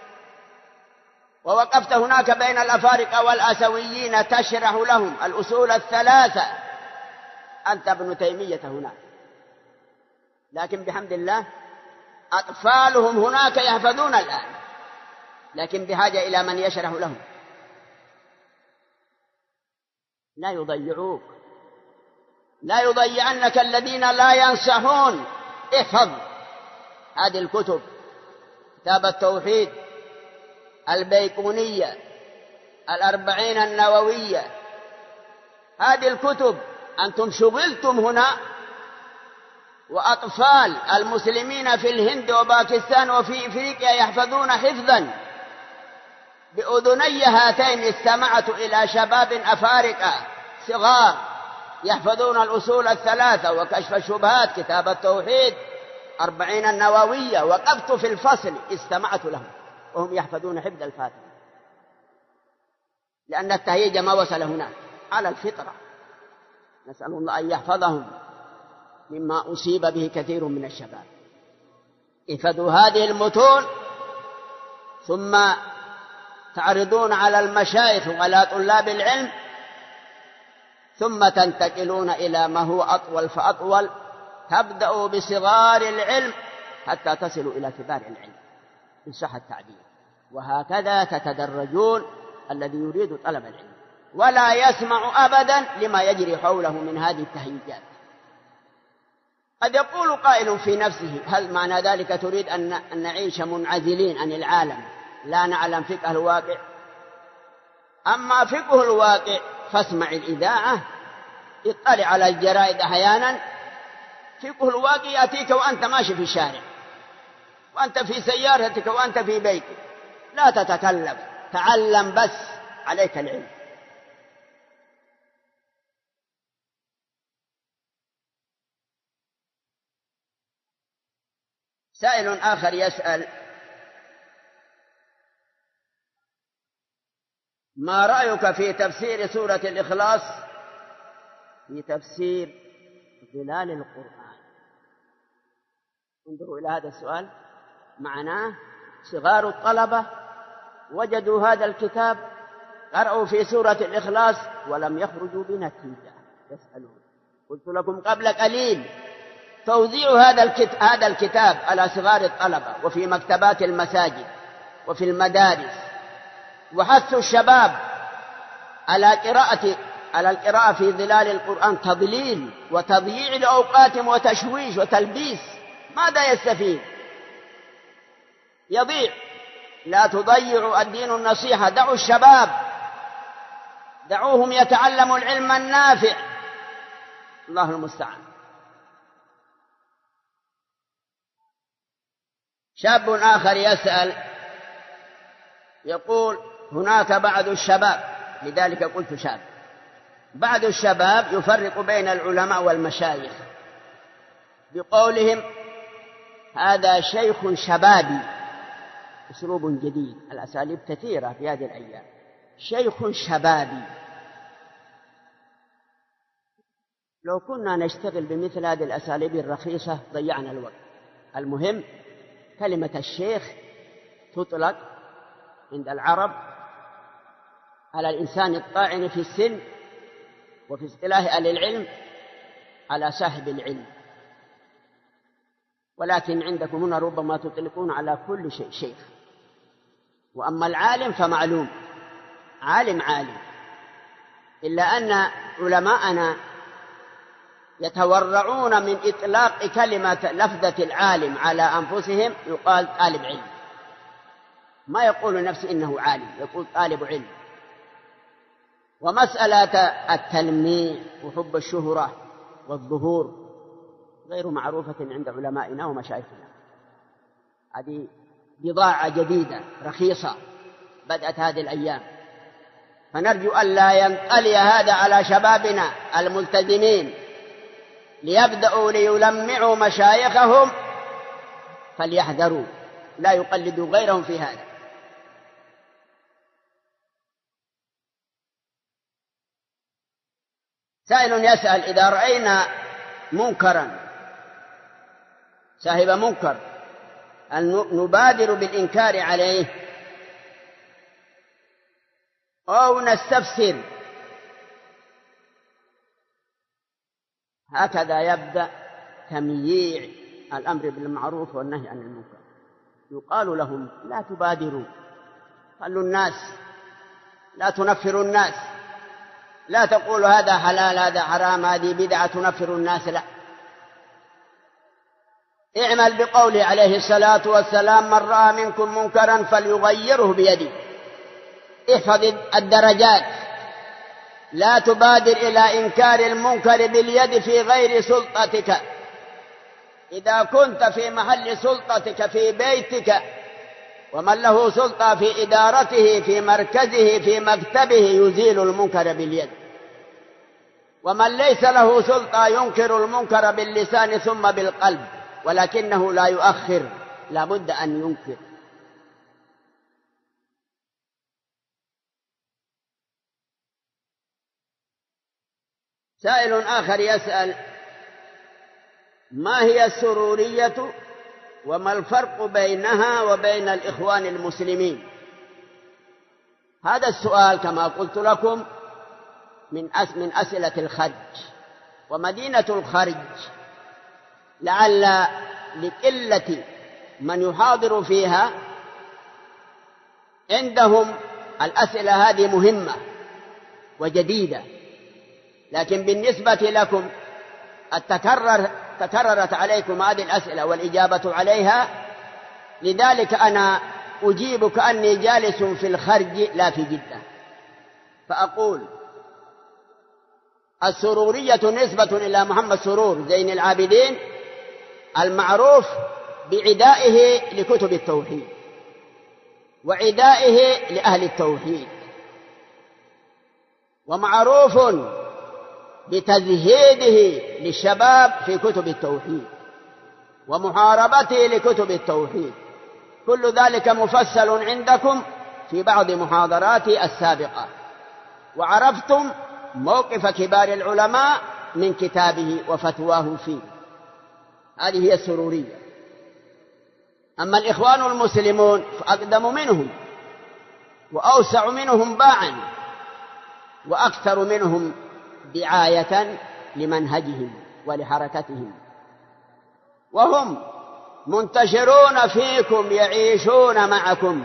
ووقفت هناك بين الأفارقة والآسيويين تشرح لهم الأصول الثلاثة، أنت ابن تيمية هناك. لكن بحمد الله أطفالهم هناك يحفظون الآن، لكن بحاجة إلى من يشرح لهم. لا يضيعوك، لا يضيعنك الذين لا ينصحون. احفظ هذه الكتب، كتاب التوحيد، البيقونية، الأربعين النووية. هذه الكتب أنتم شغلتم هنا، وأطفال المسلمين في الهند وباكستان وفي إفريقيا يحفظون حفظا. بأذني هاتين استمعت إلى شباب أفارقة صغار يحفظون الأصول الثلاثة وكشف الشبهات، كتاب التوحيد، أربعين النووية. وقفت في الفصل استمعت لهم وهم يحفظون حفظ الفاتحة، لأن التهيج ما وصل هناك على الفطرة. نسأل الله أن يحفظهم مما أصيب به كثير من الشباب. احفظوا هذه المتون، ثم تعرضون على المشايخ وعلى طلاب العلم، ثم تنتقلون إلى ما هو أطول فأطول. تبدأوا بصغار العلم حتى تصلوا إلى كبار العلم إن صح التعبير، وهكذا تتدرجون الذي يريد طلب العلم. ولا يسمع أبدا لما يجري حوله من هذه التهيجات. قد يقول قائل في نفسه: هل معنى ذلك تريد أن نعيش منعزلين عن العالم لا نعلم فقه الواقع؟ أما فقه الواقع فاسمع الإذاعة، اطلع على الجرائد أحيانا. فقه الواقع يأتيك وأنت ماشي في الشارع، وأنت في سيارتك، وأنت في بيتك. لا تتكلم، تعلم بس، عليك العلم. سائل آخر يسأل: ما رأيك في تفسير سورة الإخلاص في تفسير ظلال القرآن؟ انظروا إلى هذا السؤال. معناه صغار الطلبة وجدوا هذا الكتاب، قرأوا في سورة الإخلاص ولم يخرجوا بنتيجة، يسألون. قلت لكم قبل قليل: توزيع هذا الكتاب على صغار الطلبة وفي مكتبات المساجد وفي المدارس، وحث الشباب على القراءة في ظلال القرآن تضليل وتضييع لأوقاتهم وتشويش وتلبيس. ماذا يستفيد؟ يضيع. لا تضيعوا الدين النصيحة. دعوا الشباب، دعوهم يتعلموا العلم النافع. الله المستعان. شاب آخر يسأل يقول: هناك بعض الشباب، لذلك قلت شاب، بعض الشباب يفرق بين العلماء والمشايخ بقولهم: هذا شيخ شبابي. أسلوب جديد، الأساليب كثيرة في هذه الأيام. شيخ شبابي. لو كنا نشتغل بمثل هذه الأساليب الرخيصة ضيعنا الوقت. المهم كلمة الشيخ تطلق عند العرب على الإنسان الطاعن في السن، وفي اصطلاح أهل العلم على صاحب العلم. ولكن عندكم هنا ربما تطلقون على كل شيء شيخ. وأما العالم فمعلوم، عالم عالم، إلا أن علماءنا يتورعون من إطلاق كلمة لفظة العالم على أنفسهم. يقال طالب علم، ما يقول نفسه إنه عالم، يقول طالب علم. ومسألة التلميع وحب الشهرة والظهور غير معروفة عند علمائنا ومشايخنا. هذه بضاعة جديدة رخيصة بدأت هذه الأيام، فنرجو ألا ينطلي هذا على شبابنا الملتزمين ليبدأوا ليلمعوا مشايخهم، فليحذروا لا يقلدوا غيرهم في هذا. سائل يسأل: إذا رأينا منكرا، صاحب منكر، أن نبادر بالإنكار عليه أو نستفسر؟ هكذا يبدأ تمييع الأمر بالمعروف والنهي عن المنكر. يقال لهم: لا تبادروا، خلوا الناس، لا تنفروا الناس، لا تقولوا هذا حلال هذا حرام هذه بدعة تنفر الناس، لا. اعمل بقوله عليه الصلاة والسلام: من رأى منكم منكرا فليغيره بيده. احفظ الدرجات، لا تبادر إلى إنكار المنكر باليد في غير سلطتك. إذا كنت في محل سلطتك في بيتك، ومن له سلطة في إدارته في مركزه في مكتبه يزيل المنكر باليد. ومن ليس له سلطة ينكر المنكر باللسان ثم بالقلب، ولكنه لا يؤخر، لا بد أن ينكر. سائل آخر يسأل: ما هي السرورية وما الفرق بينها وبين الإخوان المسلمين؟ هذا السؤال كما قلت لكم من أسئلة الخرج، ومدينة الخرج لعل لقلة من يحاضر فيها عندهم الأسئلة هذه مهمة، وجديدة، لكن بالنسبة لكم تكررت عليكم هذه الأسئلة والإجابة عليها، لذلك أنا أجيب كأني جالس في الخرج لا في جدة. فأقول: السرورية نسبة إلى محمد سرور زين العابدين المعروف بعدائه لكتب التوحيد وعدائه لأهل التوحيد، ومعروف بتزهيده للشباب في كتب التوحيد ومحاربته لكتب التوحيد. كل ذلك مفصل عندكم في بعض محاضراتي السابقة، وعرفتم موقف كبار العلماء من كتابه وفتواه فيه. هذه هي السرورية. أما الإخوان المسلمون فأقدم منهم وأوسع منهم باعا وأكثر منهم دعاية لمنهجهم ولحركتهم، وهم منتشرون فيكم يعيشون معكم،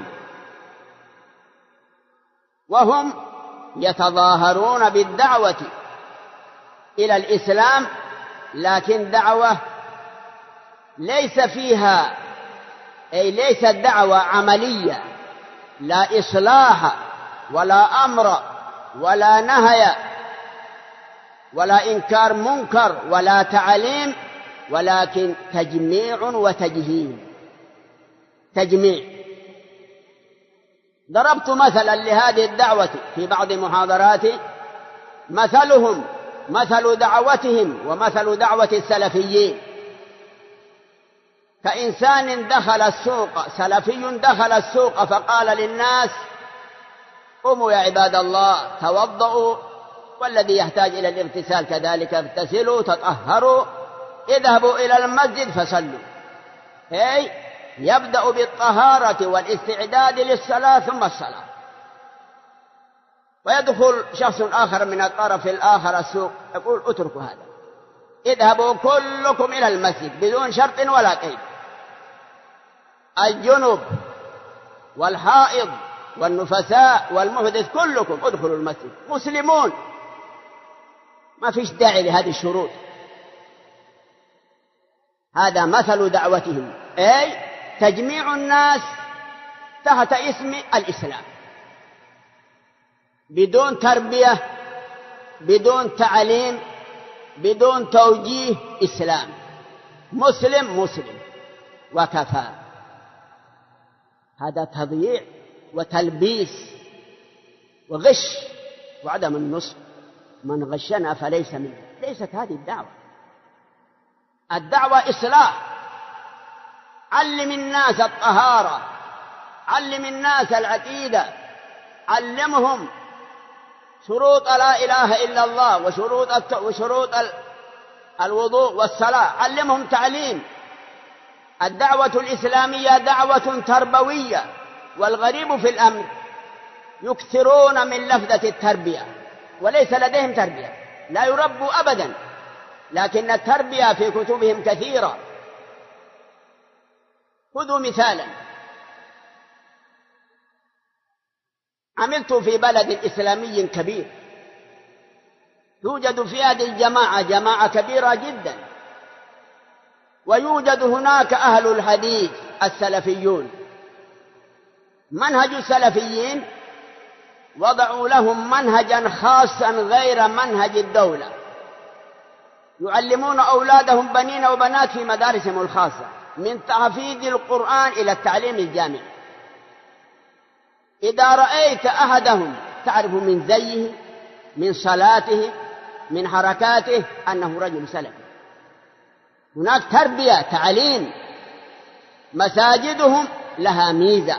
وهم يتظاهرون بالدعوة إلى الإسلام، لكن دعوة ليس فيها، أي ليست دعوة عملية، لا إصلاح ولا أمر ولا نهي ولا إنكار منكر ولا تعليم، ولكن تجميع وتجهيل. تجميع. ضربت مثلا لهذه الدعوة في بعض محاضراتي، مثلهم مثل دعوتهم ومثل دعوة السلفيين، كإنسان دخل السوق، سلفي دخل السوق فقال للناس: قوموا يا عباد الله توضؤوا، والذي يحتاج إلى الاغتسال كذلك اغتسلوا تطهروا، اذهبوا إلى المسجد فصلوا. أي يبدأ بالطهارة والاستعداد للصلاة ثم الصلاة. ويدخل شخص آخر من الطرف الآخر السوق يقول: اتركوا هذا، اذهبوا كلكم إلى المسجد بدون شرط ولا قيد، الجنب والحائض والنفساء والمحدث كلكم ادخلوا المسجد مسلمون، ما فيش داعي لهذه الشروط. هذا مثل دعوتهم، أي تجميع الناس تحت اسم الإسلام، بدون تربية، بدون تعليم، بدون توجيه. إسلام مسلم مسلم وكفى. هذا تضييع وتلبيس وغش وعدم النصح. من غشنا فليس منه. ليست هذه الدعوة. الدعوة إصلاح. علم الناس الطهارة، علم الناس العقيدة، علمهم شروط لا إله إلا الله وشروط الوضوء والصلاة، علمهم تعليم. الدعوة الإسلامية دعوة تربوية، والغريب في الأمر يكثرون من لفظة التربية وليس لديهم تربية، لا يربوا أبدا، لكن التربية في كتبهم كثيرة. خذوا مثالا، عملت في بلد إسلامي كبير، يوجد في هذه الجماعة جماعة كبيرة جدا، ويوجد هناك أهل الحديث السلفيون. منهج السلفيين وضعوا لهم منهجا خاصا غير منهج الدولة، يعلمون أولادهم بنين وبنات في مدارسهم الخاصة، من تحفيظ القرآن إلى التعليم الجامعي. إذا رأيت أحدهم تعرف من زيه، من صلاته، من حركاته أنه رجل سلفي. هناك تربية، تعليم. مساجدهم لها ميزة،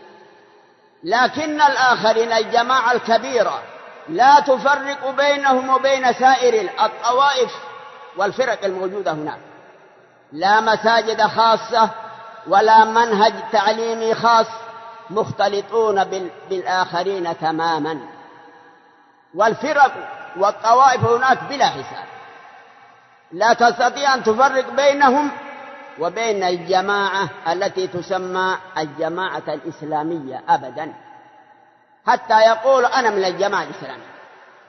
لكن الآخرين الجماعة الكبيرة لا تفرق بينهم وبين سائر الطوائف والفرق الموجودة هناك. لا مساجد خاصة ولا منهج تعليمي خاص، مختلطون بالآخرين تماما. والفرق والطوائف هناك بلا حساب، لا تستطيع أن تفرق بينهم وبين الجماعة التي تسمى الجماعة الإسلامية أبدا، حتى يقول أنا من الجماعة الإسلامية.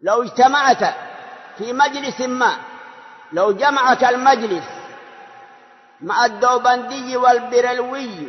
لو اجتمعت في مجلس ما، لو جمعك المجلس مع الدوبندي والبرلوي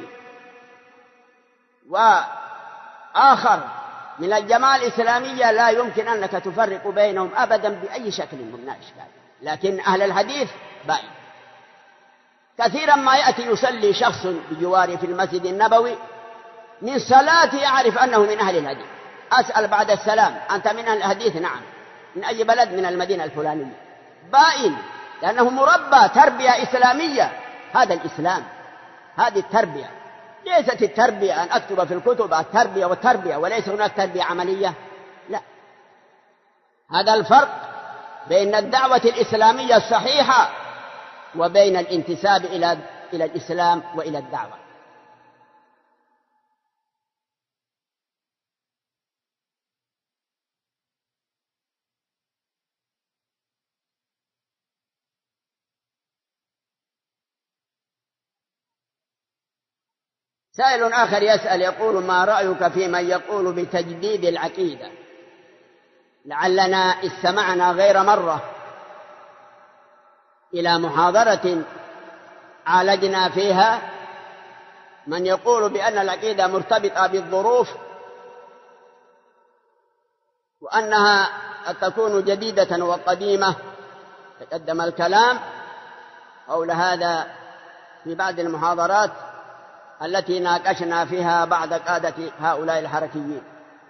وآخر من الجماعة الإسلامية لا يمكن أنك تفرق بينهم أبدا بأي شكل من الأشكال. لكن أهل الحديث باين. كثيرا ما يأتي يصلي شخص بجواره في المسجد النبوي، من صلاته يعرف أنه من أهل الحديث. أسأل بعد السلام: أنت من أهل الحديث؟ نعم. من أي بلد؟ من المدينة الفلانية. باين، لأنه مربى تربية إسلامية. هذا الإسلام، هذه التربية. ليست التربية أن أكتب في الكتب التربية والتربية وليس هناك تربية عملية، لا. هذا الفرق بين الدعوة الإسلامية الصحيحة وبين الانتساب إلى الإسلام وإلى الدعوة. سائل آخر يسأل يقول: ما رأيك في من يقول بتجديد العقيدة؟ لعلنا استمعنا غير مرة إلى محاضرة عالجنا فيها من يقول بأن العقيدة مرتبطة بالظروف، وأنها قد تكون جديدة وقديمة. تقدم الكلام حول هذا في بعض المحاضرات التي ناقشنا فيها بعض قادة هؤلاء الحركيين.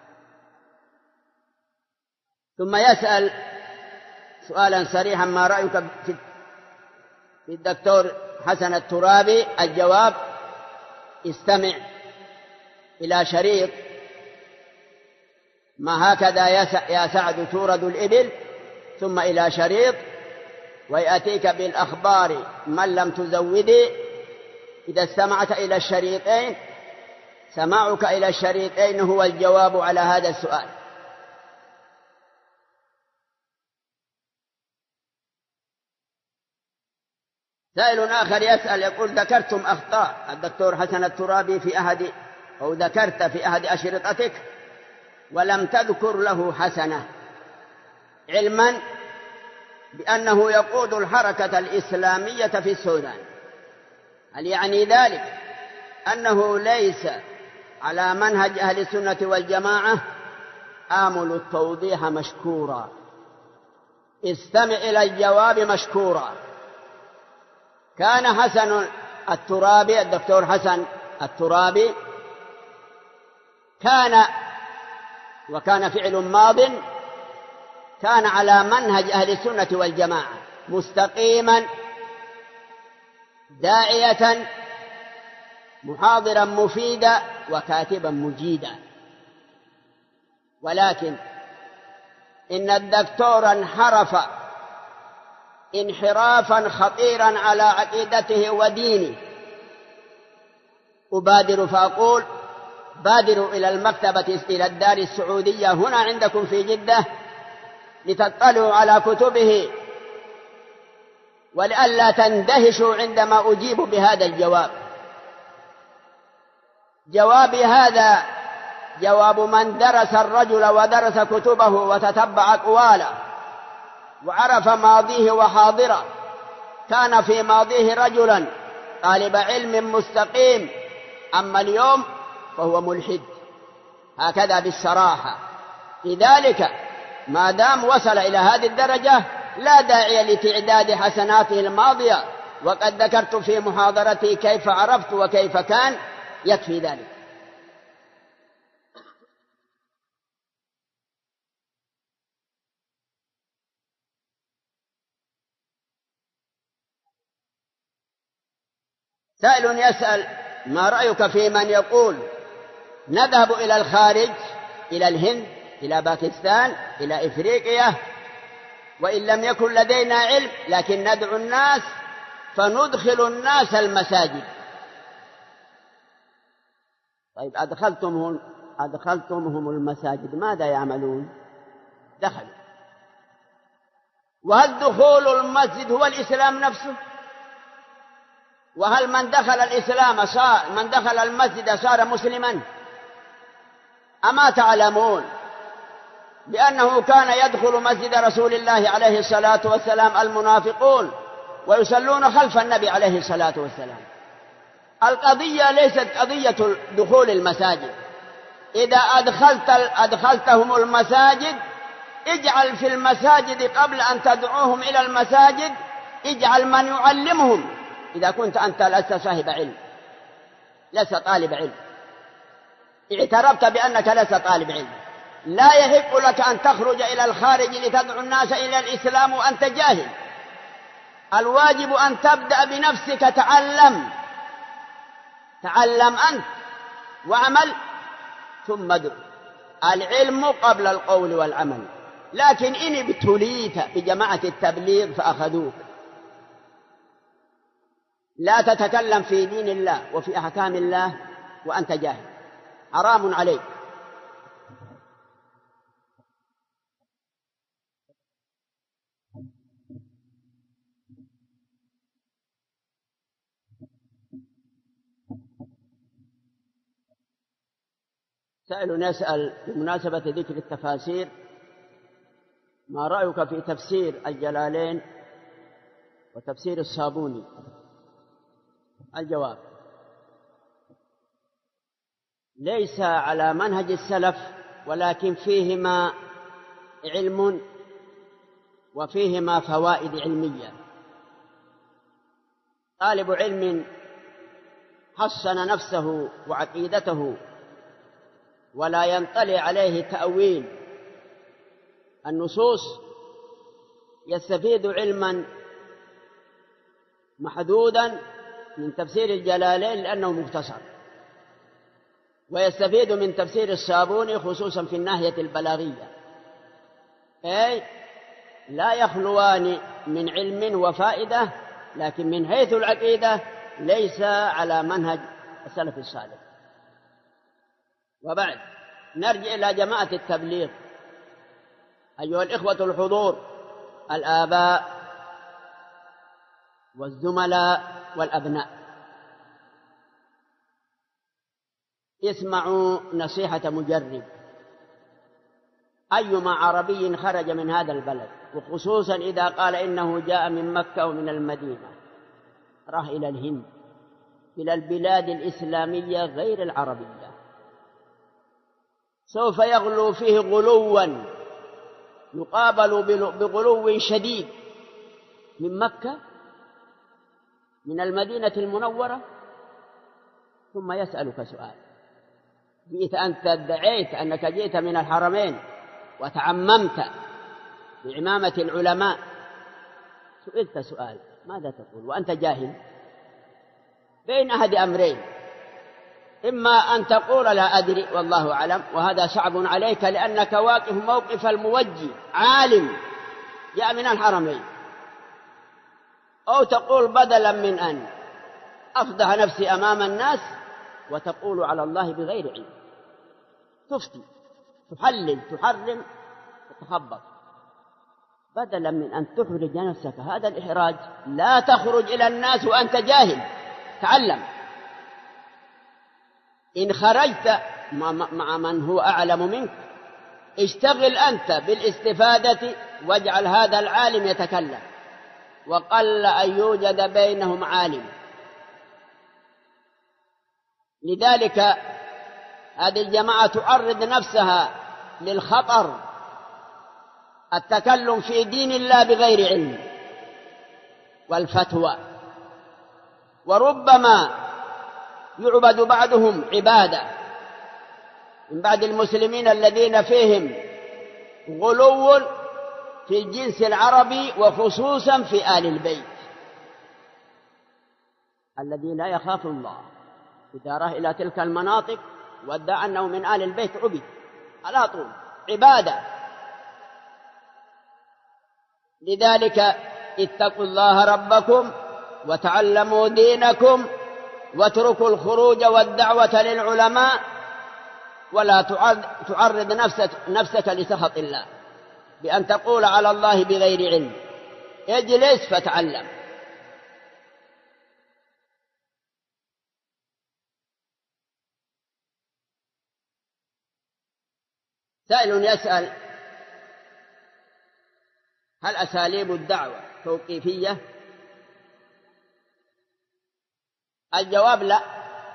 ثم يسأل سؤالا صريحا: ما رأيك في الدكتور حسن الترابي؟ الجواب: استمع إلى شريط ما هكذا يا سعد تورد الإبل، ثم إلى شريط ويأتيك بالأخبار من لم تزودي. إذا استمعت إلى الشريطين، سماعك إلى الشريطين هو الجواب على هذا السؤال. سائل آخر يسأل يقول: ذكرتم أخطاء الدكتور حسن الترابي ذكرت في أحد أشرطتك ولم تذكر له حسنة، علما بأنه يقود الحركة الإسلامية في السودان. هل يعني ذلك أنه ليس على منهج أهل السنة والجماعة؟ آمل التوضيح مشكورا. استمع إلى الجواب مشكورا. كان حسن الترابي، الدكتور حسن الترابي، وكان فعل ماض، كان على منهج أهل السنة والجماعة، مستقيما، داعية، محاضرا مفيدا، وكاتبا مجيدا. ولكن إن الدكتور انحرف انحرافا خطيرا على عقيدته ودينه. أبادر فأقول: بادروا إلى المكتبة، إلى الدار السعودية هنا عندكم في جدة، لتطلعوا على كتبه، ولئلا تندهشوا عندما أجيب بهذا الجواب. جوابي هذا جواب من درس الرجل ودرس كتبه وتتبع أقواله وعرف ماضيه وحاضره. كان في ماضيه رجلا طالب علم مستقيم، أما اليوم فهو ملحد، هكذا بالصراحة. لذلك ما دام وصل إلى هذه الدرجة لا داعي لتعداد حسناته الماضية، وقد ذكرت في محاضرتي كيف عرفت وكيف كان، يكفي ذلك. سائل يسأل: ما رأيك في من يقول نذهب إلى الخارج، إلى الهند، إلى باكستان، إلى إفريقيا، وإن لم يكن لدينا علم لكن ندعو الناس فندخل الناس المساجد؟ طيب أدخلتمهم المساجد، ماذا يعملون؟ دخلوا. وهل دخول المسجد هو الإسلام نفسه؟ وهل من دخل المسجد صار مسلما؟ أما تعلمون بأنه كان يدخل مسجد رسول الله عليه الصلاة والسلام المنافقون ويصلون خلف النبي عليه الصلاة والسلام. القضية ليست قضية دخول المساجد. إذا أدخلتهم المساجد اجعل في المساجد قبل أن تدعوهم إلى المساجد اجعل من يعلمهم. إذا كنت أنت لست صاحب علم، لست طالب علم، اعترفت بأنك لست طالب علم، لا يحق لك أن تخرج إلى الخارج لتدعو الناس إلى الإسلام وأنت جاهل. الواجب أن تبدأ بنفسك. تعلم أنت واعمل ثم ادع. العلم قبل القول والعمل. لكن إن ابتليت بجماعة التبليغ فأخذوك. لا تتكلم في دين الله وفي أحكام الله وأنت جاهل، حرام عليك. سائل يسأل بمناسبة ذكر التفاسير: ما رأيك في تفسير الجلالين وتفسير الصابوني؟ الجواب: ليس على منهج السلف، ولكن فيهما علم وفيهما فوائد علمية. طالب علم حصن نفسه وعقيدته ولا ينطلي عليه تأويل النصوص يستفيد علما محدودا من تفسير الجلالين لأنه مختصر، ويستفيد من تفسير الصابوني خصوصا في الناحية البلاغية، أي لا يخلوان من علم وفائدة، لكن من حيث العقيدة ليس على منهج السلف الصالح. وبعد نرجع إلى جماعة التبليغ. أيها الإخوة الحضور، الآباء والزملاء والأبناء، اسمعوا نصيحة مجرب. أيما عربي خرج من هذا البلد، وخصوصا إذا قال إنه جاء من مكة ومن المدينة، راح إلى الهند، إلى البلاد الإسلامية غير العربية، سوف يغلو فيه غلوا يقابل بغلو شديد من مكة، من المدينة المنورة. ثم يسألك سؤال: جئت أنت ادعيت أنك جئت من الحرمين وتعممت بعمامة العلماء، سئلت سؤال ماذا تقول وأنت جاهل؟ بين أحد أمرين: إما أن تقول لا أدري والله أعلم، وهذا صعب عليك لأنك واقف موقف الموجه، عالم جاء من الحرمين، أو تقول بدلا من أن أفضح نفسي أمام الناس وتقول على الله بغير علم، تفتي، تحلل، تحرم، تتخبط، بدلا من أن تحرج نفسك هذا الإحراج. لا تخرج إلى الناس وأنت جاهل، تعلم. إن خرجت مع من هو أعلم منك اشتغل أنت بالاستفادة واجعل هذا العالم يتكلم، وقل أن يوجد بينهم عالم. لذلك هذه الجماعة تعرض نفسها للخطر، التكلم في دين الله بغير علم والفتوى، وربما يعبد بعضهم عبادة من بعد المسلمين الذين فيهم غلو في الجنس العربي وخصوصا في آل البيت الذين لا يخاف الله. إذا راه إلى تلك المناطق وادعى أنه من آل البيت عبد على طول، عبادة. لذلك اتقوا الله ربكم وتعلموا دينكم واتركوا الخروج والدعوة للعلماء، ولا تعرض نفسك لسخط الله بأن تقول على الله بغير علم. اجلس فتعلم. سائل يسأل: هل أساليب الدعوة توقيفية؟ الجواب لا.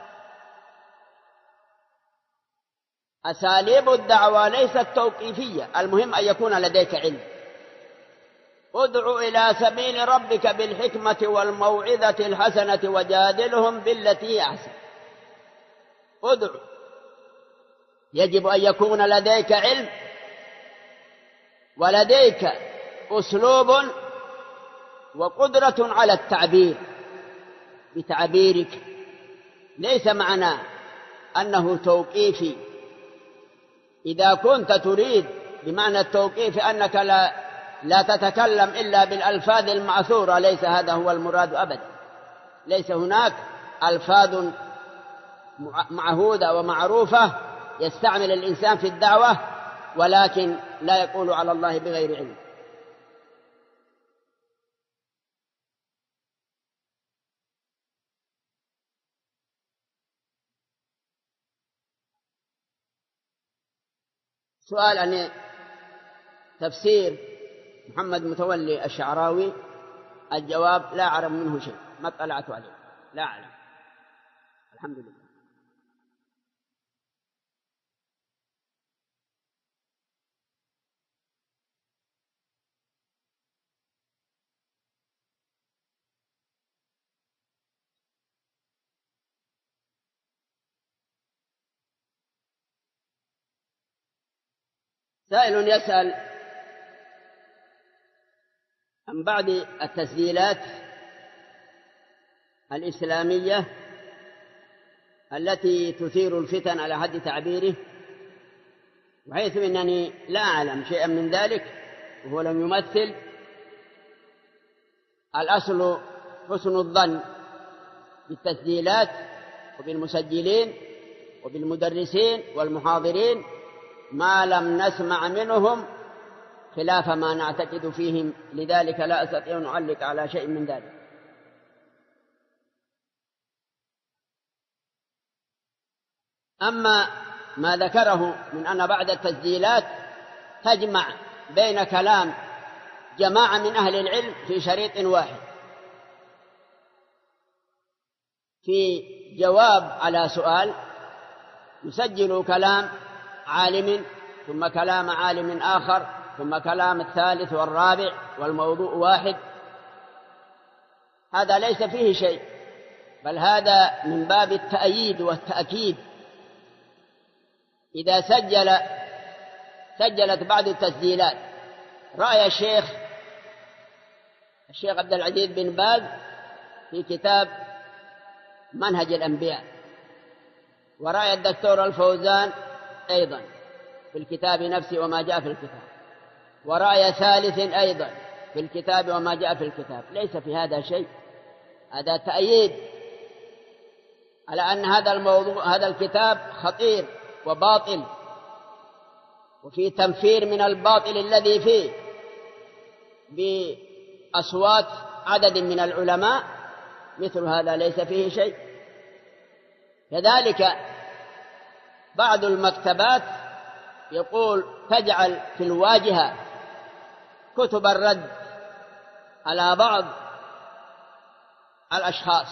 أساليب الدعوة ليست توقيفية، المهم أن يكون لديك علم. ادع إلى سبيل ربك بالحكمة والموعظة الحسنة وجادلهم بالتي أحسن. ادع، يجب أن يكون لديك علم ولديك أسلوب وقدرة على التعبير بتعبيرك. ليس معنى أنه توقيفي. إذا كنت تريد بمعنى التوقيف أنك لا تتكلم إلا بالألفاظ المعثورة، ليس هذا هو المراد أبدا. ليس هناك ألفاظ معهودة ومعروفة يستعمل الإنسان في الدعوة ولكن لا يقول على الله بغير علم. سؤال عن تفسير محمد متولي الشعراوي. الجواب لا أعلم منه شيء، ما اطلعت عليه، لا أعلم. الحمد لله. سائل يسأل عن بعض التسجيلات الإسلامية التي تثير الفتن على حد تعبيره، وحيث أنني لا أعلم شيئا من ذلك وهو لم يمثل. الأصل حسن الظن بالتسجيلات وبالمسجلين وبالمدرسين والمحاضرين ما لم نسمع منهم خلاف ما نعتقد فيهم، لذلك لا أستطيع أن أعلق على شيء من ذلك. أما ما ذكره من أن بعد التسجيلات تجمع بين كلام جماعة من أهل العلم في شريط واحد في جواب على سؤال، يسجل كلام عالم ثم كلام عالم آخر ثم كلام الثالث والرابع والموضوع واحد، هذا ليس فيه شيء، بل هذا من باب التأييد والتأكيد. إذا سجلت بعض التسجيلات رأي الشيخ عبد العزيز بن باز في كتاب منهج الأنبياء، ورأي الدكتور الفوزان أيضا في الكتاب نفسه وما جاء في الكتاب، ورأي ثالث أيضا في الكتاب وما جاء في الكتاب، ليس في هذا شيء. هذا تأييد على أن هذا الكتاب خطير وباطل، وفي تنفير من الباطل الذي فيه بأصوات عدد من العلماء، مثل هذا ليس فيه شيء. كذلك بعض المكتبات يقول تجعل في الواجهة كتب الرد على بعض الأشخاص.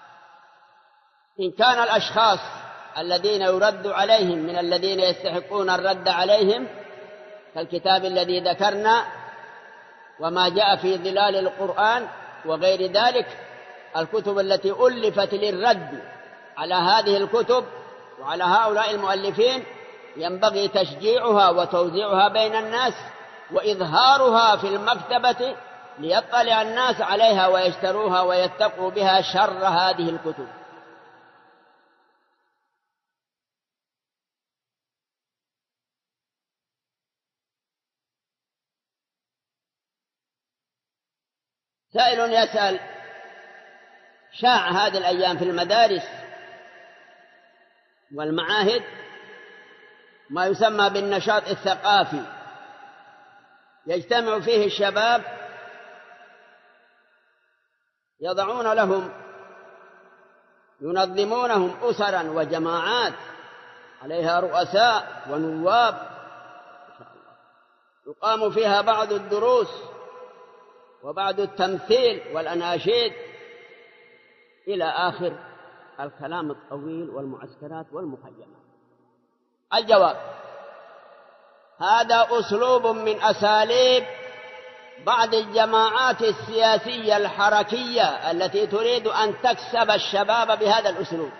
إن كان الأشخاص الذين يرد عليهم من الذين يستحقون الرد عليهم كالكتاب الذي ذكرنا وما جاء في ظلال القرآن وغير ذلك، الكتب التي ألفت للرد على هذه الكتب وعلى هؤلاء المؤلفين ينبغي تشجيعها وتوزيعها بين الناس وإظهارها في المكتبة ليطلع الناس عليها ويشتروها ويتقوا بها شر هذه الكتب. سائل يسأل: شاع هذه الأيام في المدارس والمعاهد ما يسمى بالنشاط الثقافي، يجتمع فيه الشباب ينظمونهم أسرا وجماعات عليها رؤساء ونواب، يقام فيها بعض الدروس وبعد التمثيل والأناشيد إلى آخر الكلام الطويل والمعسكرات والمخيمات. الجواب: هذا أسلوب من أساليب بعض الجماعات السياسية الحركية التي تريد أن تكسب الشباب بهذا الأسلوب،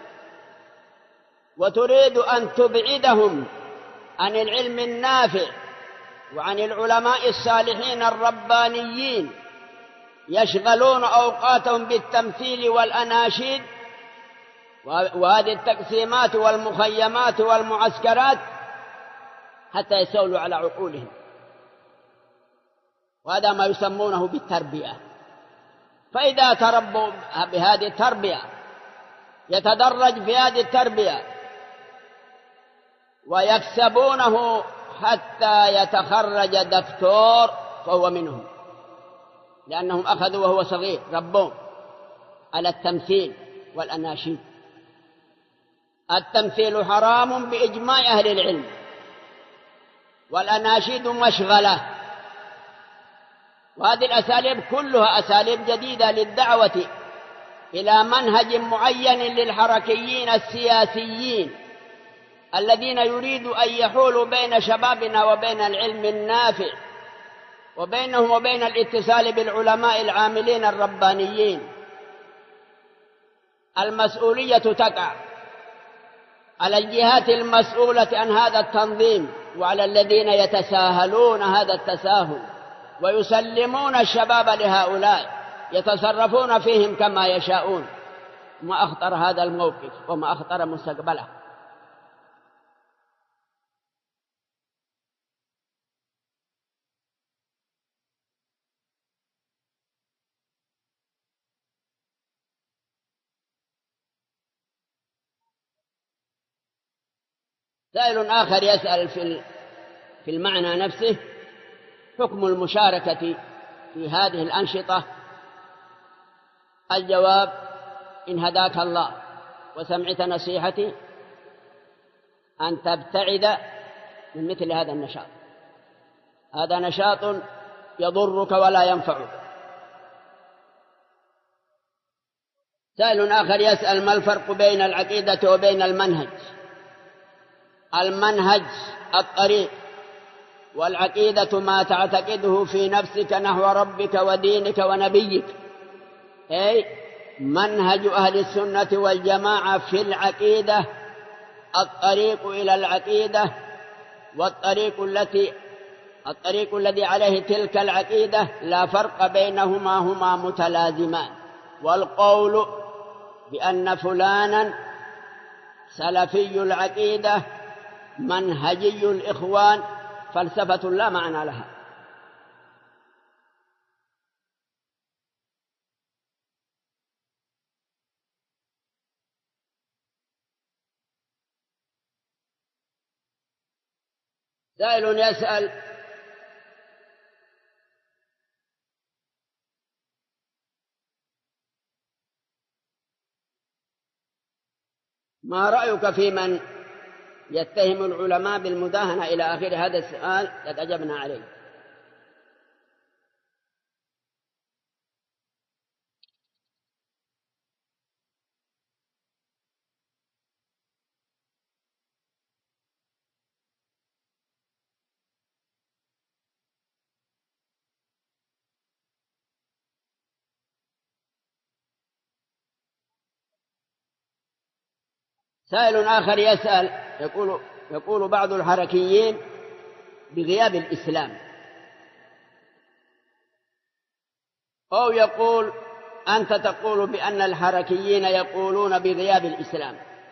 وتريد أن تبعدهم عن العلم النافع وعن العلماء الصالحين الربانيين، يشغلون أوقاتهم بالتمثيل والأناشيد وهذه التقسيمات والمخيمات والمعسكرات حتى يستولوا على عقولهم. وهذا ما يسمونه بالتربية. فإذا تربوا بهذه التربية يتدرج في هذه التربية ويكسبونه حتى يتخرج دكتور فهو منهم، لأنهم أخذوا وهو صغير ربوه على التمثيل والأناشيد. التمثيل حرام بإجماع أهل العلم، والأناشيد مشغلة. وهذه الأساليب كلها أساليب جديدة للدعوة إلى منهج معين للحركيين السياسيين الذين يريدوا أن يحولوا بين شبابنا وبين العلم النافع وبينهم وبين الاتصال بالعلماء العاملين الربانيين. المسؤولية تقع على الجهات المسؤولة عن هذا التنظيم وعلى الذين يتساهلون هذا التساهل ويسلمون الشباب لهؤلاء يتصرفون فيهم كما يشاءون. ما أخطر هذا الموقف وما أخطر مستقبله. سائل آخر يسأل في المعنى نفسه: حكم المشاركة في هذه الأنشطة؟ الجواب: إن هداك الله وسمعت نصيحتي أن تبتعد من مثل هذا النشاط. هذا نشاط يضرك ولا ينفعك. سائل آخر يسأل: ما الفرق بين العقيدة وبين المنهج؟ المنهج الطريق، والعقيدة ما تعتقده في نفسك نحو ربك ودينك ونبيك. أي منهج أهل السنة والجماعة في العقيدة الطريق إلى العقيدة، والطريق الذي عليه تلك العقيدة لا فرق بينهما، هما متلازمان. والقول بأن فلانا سلفي العقيدة منهجي الإخوان فلسفة لا معنى لها. سائل يسأل: ما رأيك في من يتهم العلماء بالمداهنة إلى آخر هذا السؤال؟ قد أجبنا عليه. سائل آخر يسأل يقول بعض الحركيين بغياب الإسلام، أو يقول أنت تقول بأن الحركيين يقولون بغياب الإسلام،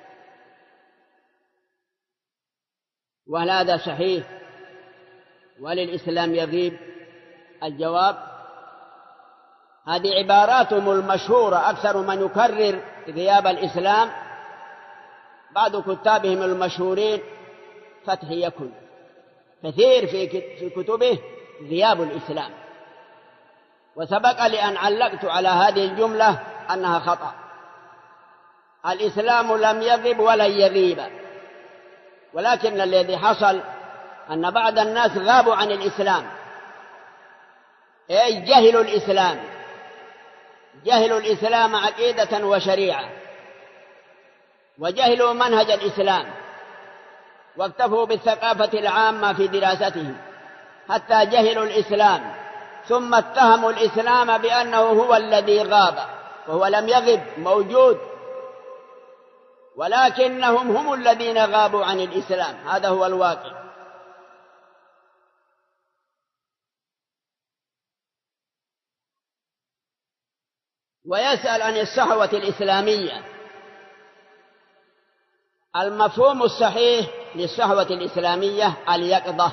وهل هذا صحيح؟ وهل الإسلام يغيب؟ الجواب: هذه عباراتهم المشهورة. أكثر من يكرر غياب الإسلام بعض كتابهم المشهورين فتح يكن، كثير في كتبه غياب الإسلام. وسبق لي أن علقت على هذه الجملة أنها خطأ. الإسلام لم يغب ولن يغيب، ولكن الذي حصل أن بعض الناس غابوا عن الإسلام أي جهلوا الإسلام، جهلوا الإسلام عقيدة وشريعة، وجهلوا منهج الإسلام، واكتفوا بالثقافة العامة في دراستهم حتى جهلوا الإسلام، ثم اتهموا الإسلام بأنه هو الذي غاب، وهو لم يغب، موجود، ولكنهم هم الذين غابوا عن الإسلام. هذا هو الواقع. ويسأل عن الصحوة الإسلامية. المفهوم الصحيح للصحوة الإسلامية اليقظة.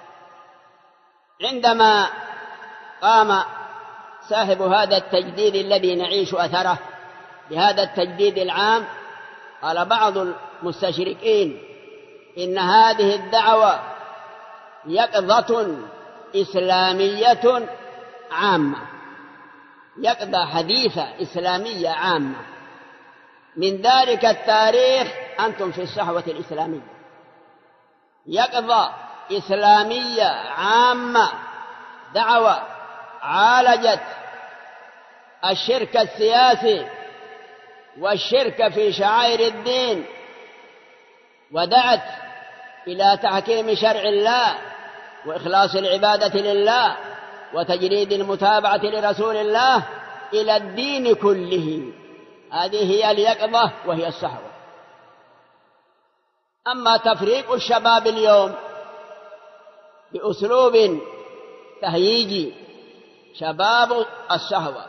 عندما قام صاحب هذا التجديد الذي نعيش أثره بهذا التجديد العام، قال بعض المستشرقين إن هذه الدعوة يقظة إسلامية عامة، يقظة حديثة إسلامية عامة. من ذلك التاريخ أنتم في الصحوة الإسلامية، يقظة إسلامية عامة، دعوة عالجت الشرك السياسي والشرك في شعائر الدين، ودعت إلى تحكيم شرع الله وإخلاص العبادة لله وتجريد المتابعة لرسول الله إلى الدين كله. هذه هي اليقظة وهي الصحوة. أما تفريق الشباب اليوم بأسلوب تهييجي، شباب الشهوة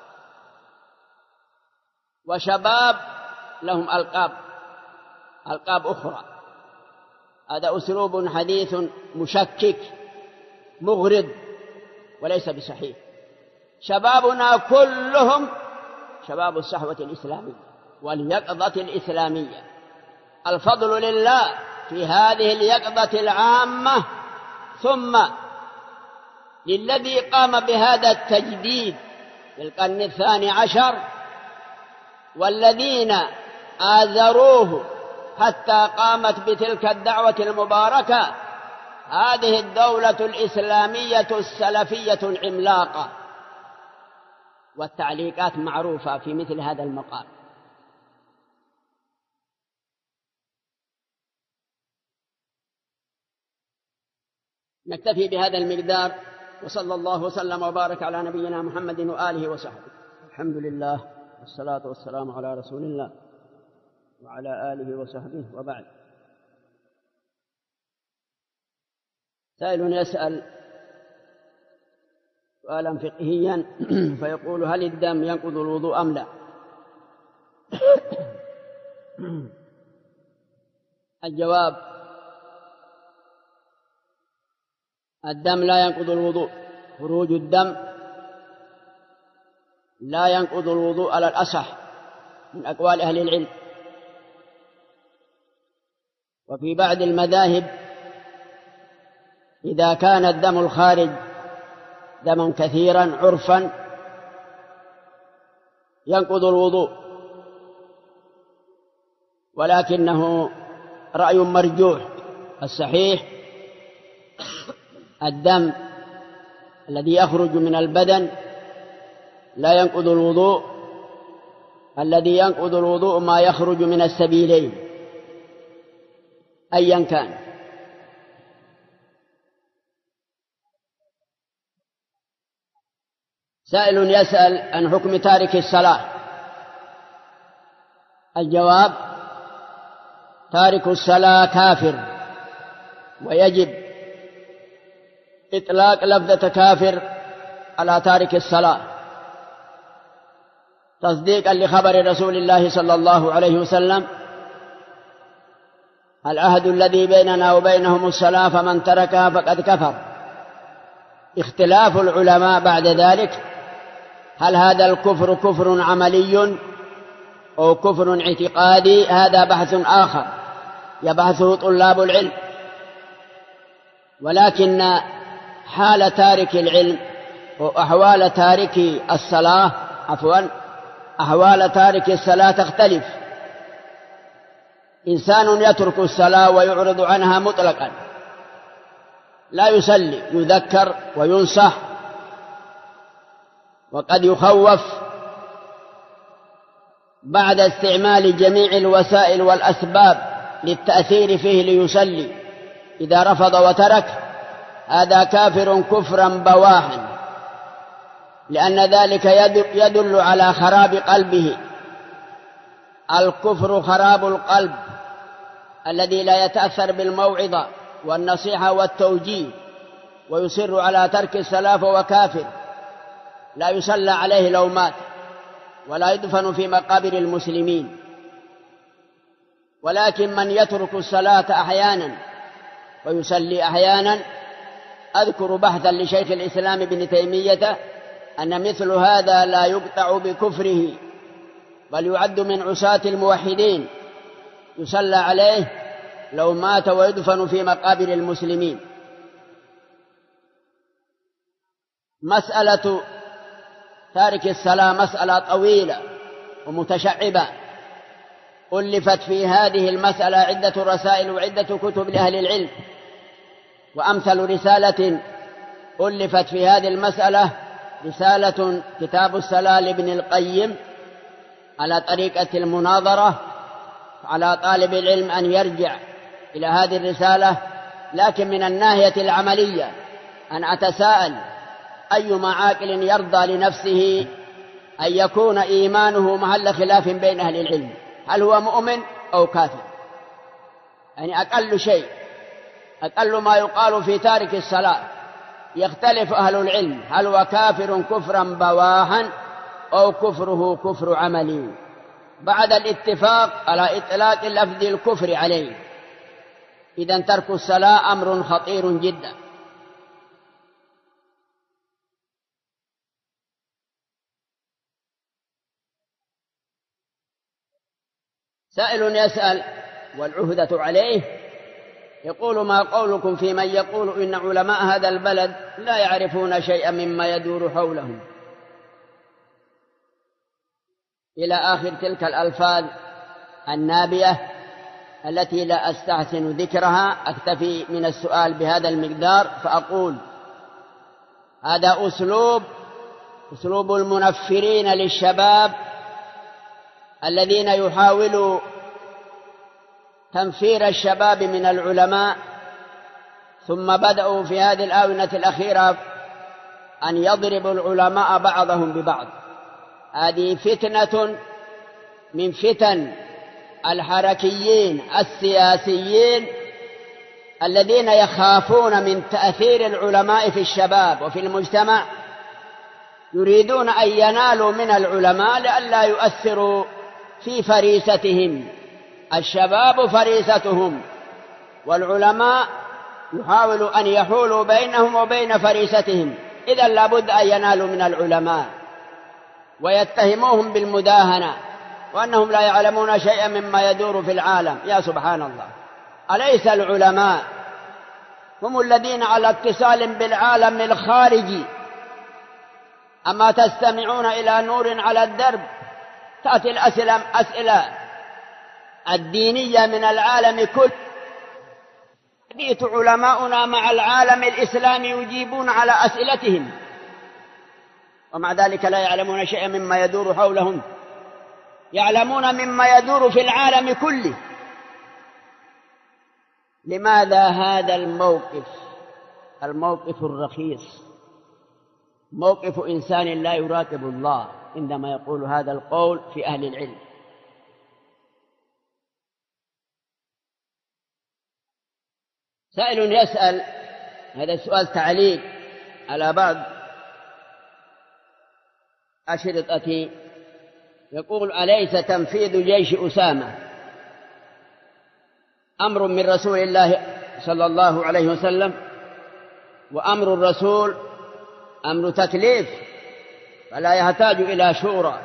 وشباب لهم ألقاب أخرى، هذا أسلوب حديث مشكك مغرض وليس بصحيح. شبابنا كلهم شباب الصحوة الإسلامية واليقظة الإسلامية. الفضل لله في هذه اليقظة العامة، ثم للذي قام بهذا التجديد في القرن 12 والذين آزروه حتى قامت بتلك الدعوة المباركة، هذه الدولة الإسلامية السلفية العملاقة. والتعليقات معروفة في مثل هذا المقام. نكتفي بهذا المقدار، وصلى الله وسلم وبارك على نبينا محمد وآله وصحبه. الحمد لله والصلاة والسلام على رسول الله وعلى آله وصحبه، وبعد. سائل يسأل سؤالا فقهيا فيقول: هل الدم ينقض الوضوء أم لا؟ الجواب: الدم لا ينقض الوضوء. خروج الدم لا ينقض الوضوء على الأصح من أقوال أهل العلم. وفي بعض المذاهب إذا كان الدم الخارج دما كثيرا عرفا ينقض الوضوء، ولكنه رأي مرجوح. الصحيح الدم الذي يخرج من البدن لا ينقض الوضوء. الذي ينقض الوضوء ما يخرج من السبيلين أيا كان. سائل يسأل عن حكم تارك الصلاة. الجواب: تارك الصلاة كافر، ويجب إطلاق لفظة كافر على تارك الصلاة تصديقا لخبر رسول الله صلى الله عليه وسلم: العهد الذي بيننا وبينهم الصلاة فمن تركها فقد كفر. اختلاف العلماء بعد ذلك: هل هذا الكفر كفر عملي أو كفر اعتقادي؟ هذا بحث آخر يبحثه طلاب العلم. ولكن حال تارك العلم وأحوال تارك الصلاة أحوال تارك الصلاة تختلف. إنسان يترك الصلاة ويعرض عنها مطلقا، لا يصلي، يذكر وينصح وقد يخوف بعد استعمال جميع الوسائل والأسباب للتأثير فيه ليصلي، إذا رفض وترك هذا كافر كفرا بواحا، لأن ذلك يدل على خراب قلبه. الكفر خراب القلب الذي لا يتأثر بالموعظة والنصيحة والتوجيه ويصر على ترك الصلاة فهو كافر، لا يصلى عليه لو مات ولا يدفن في مقابر المسلمين. ولكن من يترك الصلاة أحيانا ويصلي أحيانا، أذكر بحثا لشيخ الإسلام ابن تيمية أن مثل هذا لا يقطع بكفره، بل يعد من عصاة الموحدين، يصلى عليه لو مات ويدفن في مقابر المسلمين. مسألة تارك الصلاة مسألة طويلة ومتشعبة، ألفت في هذه المسألة عدة رسائل وعدة كتب لأهل العلم، وأمثل رسالة ألفت في هذه المسألة رسالة كتاب الصلاة لابن القيم على طريقة المناظرة. على طالب العلم أن يرجع إلى هذه الرسالة، لكن من الناحية العملية أن أتساءل أيما عاقل يرضى لنفسه أن يكون إيمانه محل خلاف بين أهل العلم، هل هو مؤمن أو كافر؟ يعني أقل ما يقال في تارك الصلاة يختلف أهل العلم، هل هو كافر كفرا بواحا أو كفره كفر عملي، بعد الاتفاق على إطلاق لفظ الكفر عليه. إذن ترك الصلاة أمر خطير جدا. سائل يسأل والعهدة عليه، يقول: ما قولكم في من يقول إن علماء هذا البلد لا يعرفون شيئا مما يدور حولهم، إلى آخر تلك الألفاظ النابية التي لا أستحسن ذكرها. أكتفي من السؤال بهذا المقدار، فأقول: هذا أسلوب المنفرين للشباب الذين يحاولوا تنفير الشباب من العلماء، ثم بدأوا في هذه الآونة الأخيرة أن يضربوا العلماء بعضهم ببعض. هذه فتنة من فتن الحركيين السياسيين الذين يخافون من تأثير العلماء في الشباب وفي المجتمع، يريدون أن ينالوا من العلماء لئلا يؤثروا في فريستهم. الشباب فريستهم، والعلماء يحاولوا أن يحولوا بينهم وبين فريستهم، إذن لابد أن ينالوا من العلماء، ويتهموهم بالمداهنة وأنهم لا يعلمون شيئا مما يدور في العالم. يا سبحان الله، أليس العلماء هم الذين على اتصال بالعالم الخارجي؟ أما تستمعون إلى نور على الدرب، تأتي الأسئلة الدينية من العالم كله، بيت علماؤنا مع العالم الإسلامي يجيبون على أسئلتهم، ومع ذلك لا يعلمون شيئا مما يدور حولهم، يعلمون مما يدور في العالم كله. لماذا هذا الموقف الرخيص، موقف إنسان لا يراقب الله عندما يقول هذا القول في أهل العلم؟ سائل يسأل، هذا السؤال تعليق على بعض أشرطتي، يقول: أليس تنفيذ جيش أسامة أمر من رسول الله صلى الله عليه وسلم، وأمر الرسول أمر تكليف فلا يحتاج إلى شورى،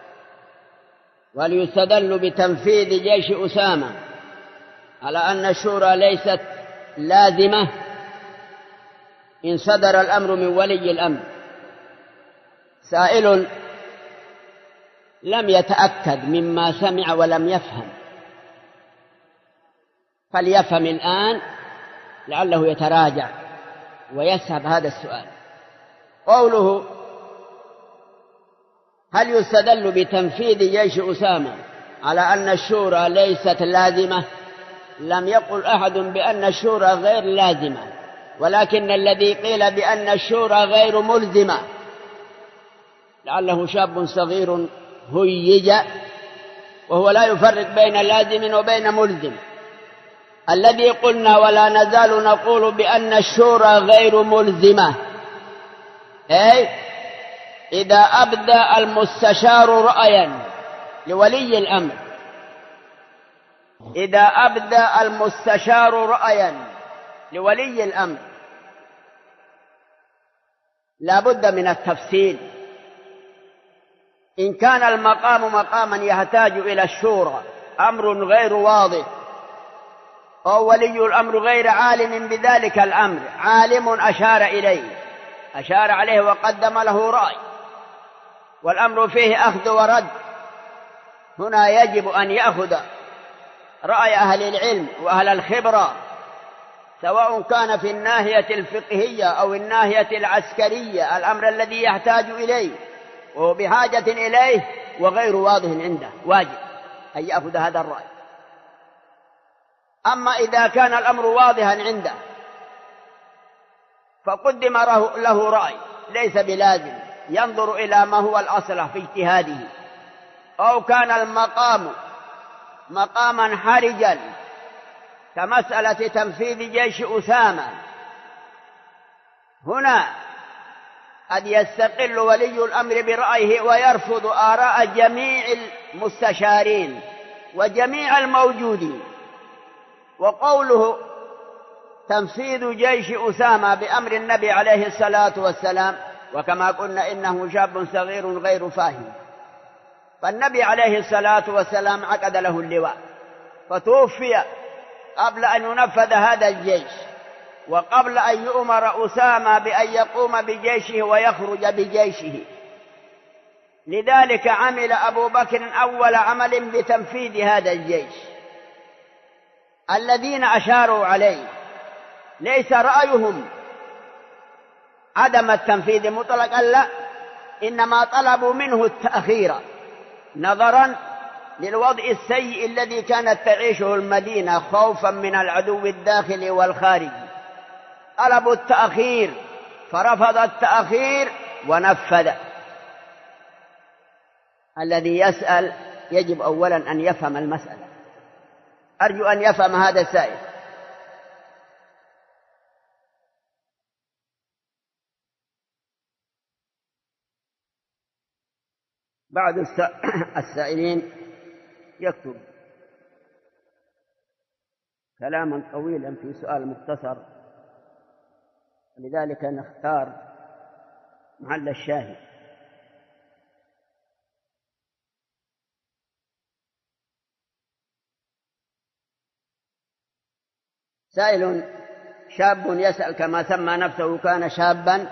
وليستدل بتنفيذ جيش أسامة على أن الشورى ليست لازمة إن صدر الأمر من ولي الأمر. سائل لم يتأكد مما سمع ولم يفهم، فليفهم الآن لعله يتراجع ويسهب هذا السؤال. قوله هل يستدل بتنفيذ جيش أسامة على أن الشورى ليست لازمة؟ لم يقل أحد بأن الشورى غير لازمة، ولكن الذي قيل بأن الشورى غير ملزمة لعله شاب صغير هيج وهو لا يفرق بين لازم وبين ملزم. الذي قلنا ولا نزال نقول بأن الشورى غير ملزمة، أي إذا أبدى المستشار رأيا لولي الأمر، إذا أبدى المستشار رأيا لولي الأمر لا بد من التفصيل. إن كان المقام مقاما يحتاج إلى الشورى، أمر غير واضح، أو ولي الأمر غير عالم بذلك الأمر، عالم أشار عليه وقدم له رأي، والأمر فيه أخذ ورد، هنا يجب أن يأخذ رأي أهل العلم وأهل الخبرة، سواء كان في الناحية الفقهية أو الناحية العسكرية، الأمر الذي يحتاج إليه وهو بحاجة إليه وغير واضح عنده، واجب أن يأخذ هذا الرأي. أما إذا كان الأمر واضحا عنده فقدم له رأي ليس بلازم، ينظر إلى ما هو الأصلح في اجتهاده، أو كان المقام مقاما حرجا كمسألة تنفيذ جيش أسامة، هنا قد يستقل ولي الأمر برأيه ويرفض آراء جميع المستشارين وجميع الموجودين. وقوله تنفيذ جيش أسامة بأمر النبي عليه الصلاة والسلام، وكما قلنا إنه شاب صغير غير فاهم، فالنبي عليه الصلاة والسلام عقد له اللواء فتوفي قبل أن ينفذ هذا الجيش، وقبل أن يؤمر أسامة بأن يقوم بجيشه ويخرج بجيشه. لذلك عمل أبو بكر أول عمل بتنفيذ هذا الجيش. الذين أشاروا عليه ليس رأيهم عدم التنفيذ مطلقا، لا، إنما طلبوا منه التأخير نظرا للوضع السيء الذي كانت تعيشه المدينة خوفا من العدو الداخلي والخارجي، طلبوا التأخير فرفض التأخير ونفذ. الذي يسأل يجب أولا أن يفهم المسألة، أرجو أن يفهم هذا السائل. بعض السائلين يكتب كلاما طويلا في سؤال مختصر، لذلك نختار محل الشاهد. سائل شاب يسأل كما سمى نفسه، كان شابا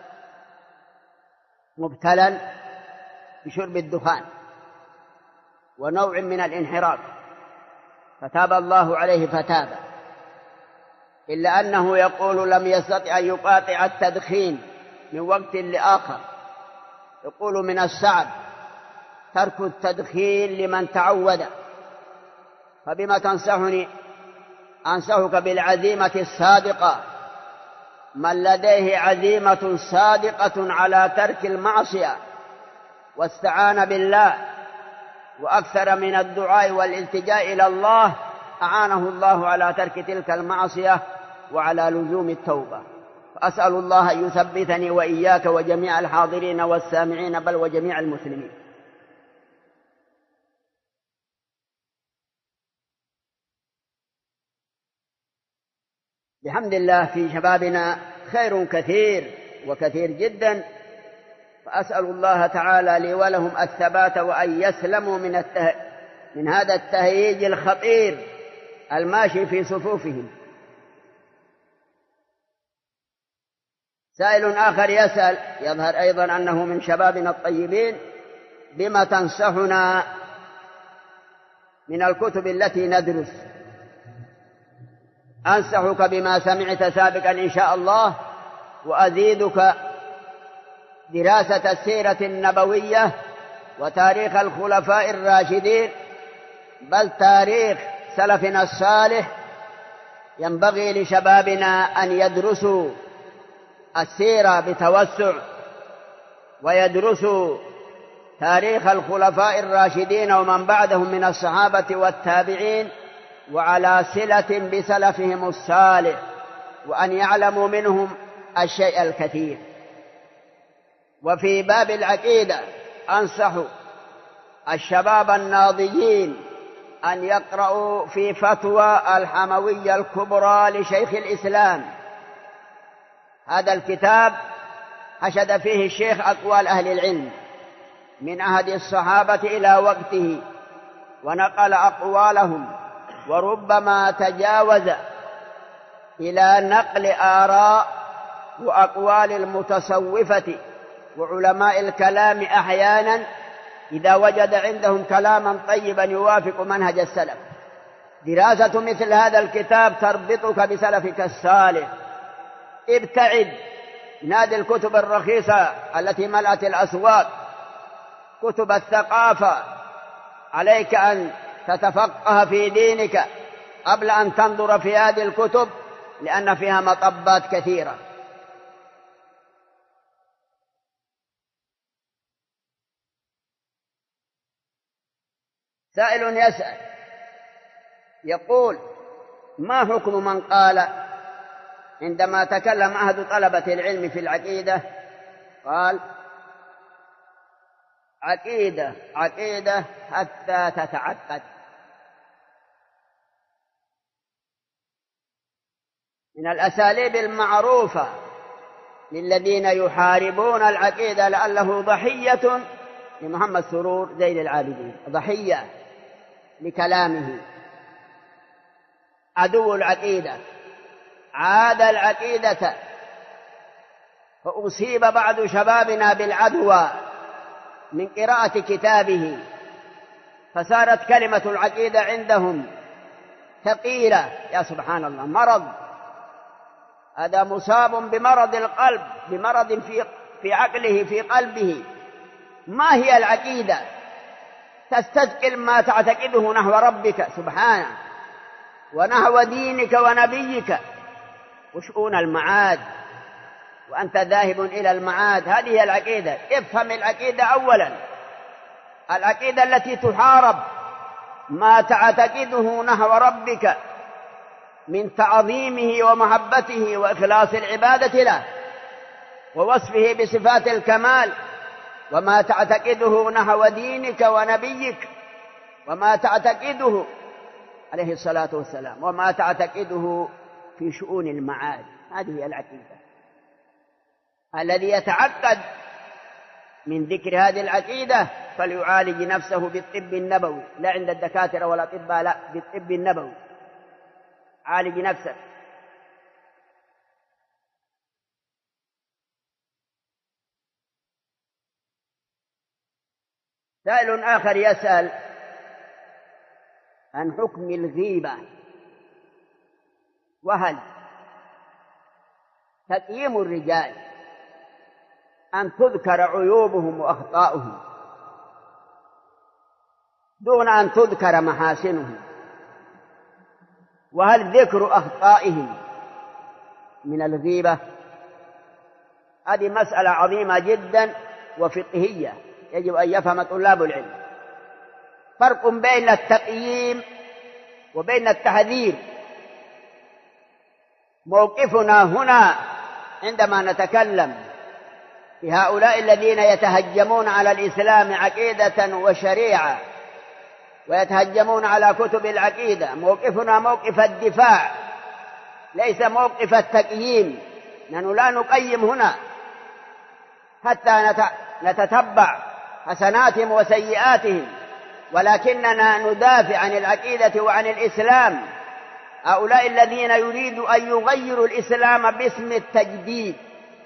مبتلا بشرب الدخان ونوع من الانحراف، فتاب الله عليه فتاب، إلا أنه يقول لم يستطع أن يقاطع التدخين من وقت لآخر، يقول من الصعب ترك التدخين لمن تعود، فبما تنصحني؟ أنصحك بالعزيمة الصادقة، من لديه عزيمة صادقة على ترك المعصية واستعان بالله وأكثر من الدعاء والالتجاء إلى الله، أعانه الله على ترك تلك المعصية وعلى لزوم التوبة. فأسأل الله أن يثبتني وإياك وجميع الحاضرين والسامعين بل وجميع المسلمين. بحمد الله في شبابنا خير كثير وكثير جدا، فأسأل الله تعالى لي ولهم الثبات وأن يسلموا من هذا التهييج الخطير الماشي في صفوفهم. سائل آخر يسأل، يظهر أيضا أنه من شبابنا الطيبين، بما تنصحنا من الكتب التي ندرس؟ أنصحك بما سمعت سابقا إن شاء الله، وأزيدك دراسة السيرة النبوية وتاريخ الخلفاء الراشدين، بل تاريخ سلفنا الصالح، ينبغي لشبابنا أن يدرسوا السيرة بتوسع، ويدرسوا تاريخ الخلفاء الراشدين ومن بعدهم من الصحابة والتابعين وعلى صلة بسلفهم الصالح، وأن يعلموا منهم الشيء الكثير. وفي باب العقيدة أنصح الشباب الناضجين أن يقرأوا في فتوى الحموية الكبرى لشيخ الإسلام. هذا الكتاب حشد فيه الشيخ أقوال أهل العلم من عهد الصحابة إلى وقته، ونقل أقوالهم، وربما تجاوز إلى نقل آراء وأقوال المتصوفة وعلماء الكلام أحيانا إذا وجد عندهم كلاما طيبا يوافق منهج السلف. دراسة مثل هذا الكتاب تربطك بسلفك الصالح. ابتعد، نادي الكتب الرخيصة التي ملأت الأسواق، كتب الثقافة. عليك أن تتفقه في دينك قبل أن تنظر في هذه الكتب، لأن فيها مطبات كثيرة. سائل يسأل يقول: ما حكم من قال عندما تكلم أحد طلبة العلم في العقيدة قال: عقيدة عقيدة حتى تتعقد. من الأساليب المعروفة للذين يحاربون العقيدة، لعله ضحية لمحمد سرور زين العابدين، ضحية لكلامه، عدو العقيدة، عاد العقيدة، فأصيب بعض شبابنا بالعدوى من قراءة كتابه، فصارت كلمة العقيدة عندهم ثقيلة. يا سبحان الله، مرض، هذا مصاب بمرض القلب، بمرض في عقله، في قلبه. ما هي العقيدة؟ تستثقل ما تعتقده نحو ربك سبحانه ونحو دينك ونبيك وشؤون المعاد، وأنت ذاهب إلى المعاد. هذه هي العقيدة. افهم العقيدة أولا. العقيدة التي تحارب ما تعتقده نحو ربك من تعظيمه ومحبته وإخلاص العبادة له ووصفه بصفات الكمال، وما تعتقده نحو دينك ونبيك، وما تعتقده عليه الصلاة والسلام، وما تعتقده في شؤون المعاد. هذه هي العقيدة. الذي يتعقد من ذكر هذه العقيدة فليعالج نفسه بالطب النبوي، لا عند الدكاترة ولا الأطباء، لا، بالطب النبوي. عالج نفسك. سائل آخر يسأل عن حكم الغيبة، وهل تقييم الرجال أن تذكر عيوبهم وأخطاؤهم دون أن تذكر محاسنهم، وهل ذكر أخطائهم من الغيبة؟ هذه مسألة عظيمة جدا وفقهية يجب أن يفهم طلاب العلم. فرق بين التقييم وبين التحذير. موقفنا هنا عندما نتكلم في هؤلاء الذين يتهجمون على الإسلام عقيدة وشريعة ويتهجمون على كتب العقيدة، موقفنا موقف الدفاع، ليس موقف التقييم. نحن لا نقيم هنا حتى نتتبع حسناتهم وسيئاتهم، ولكننا ندافع عن العقيدة وعن الإسلام. هؤلاء الذين يريدوا أن يغيروا الإسلام باسم التجديد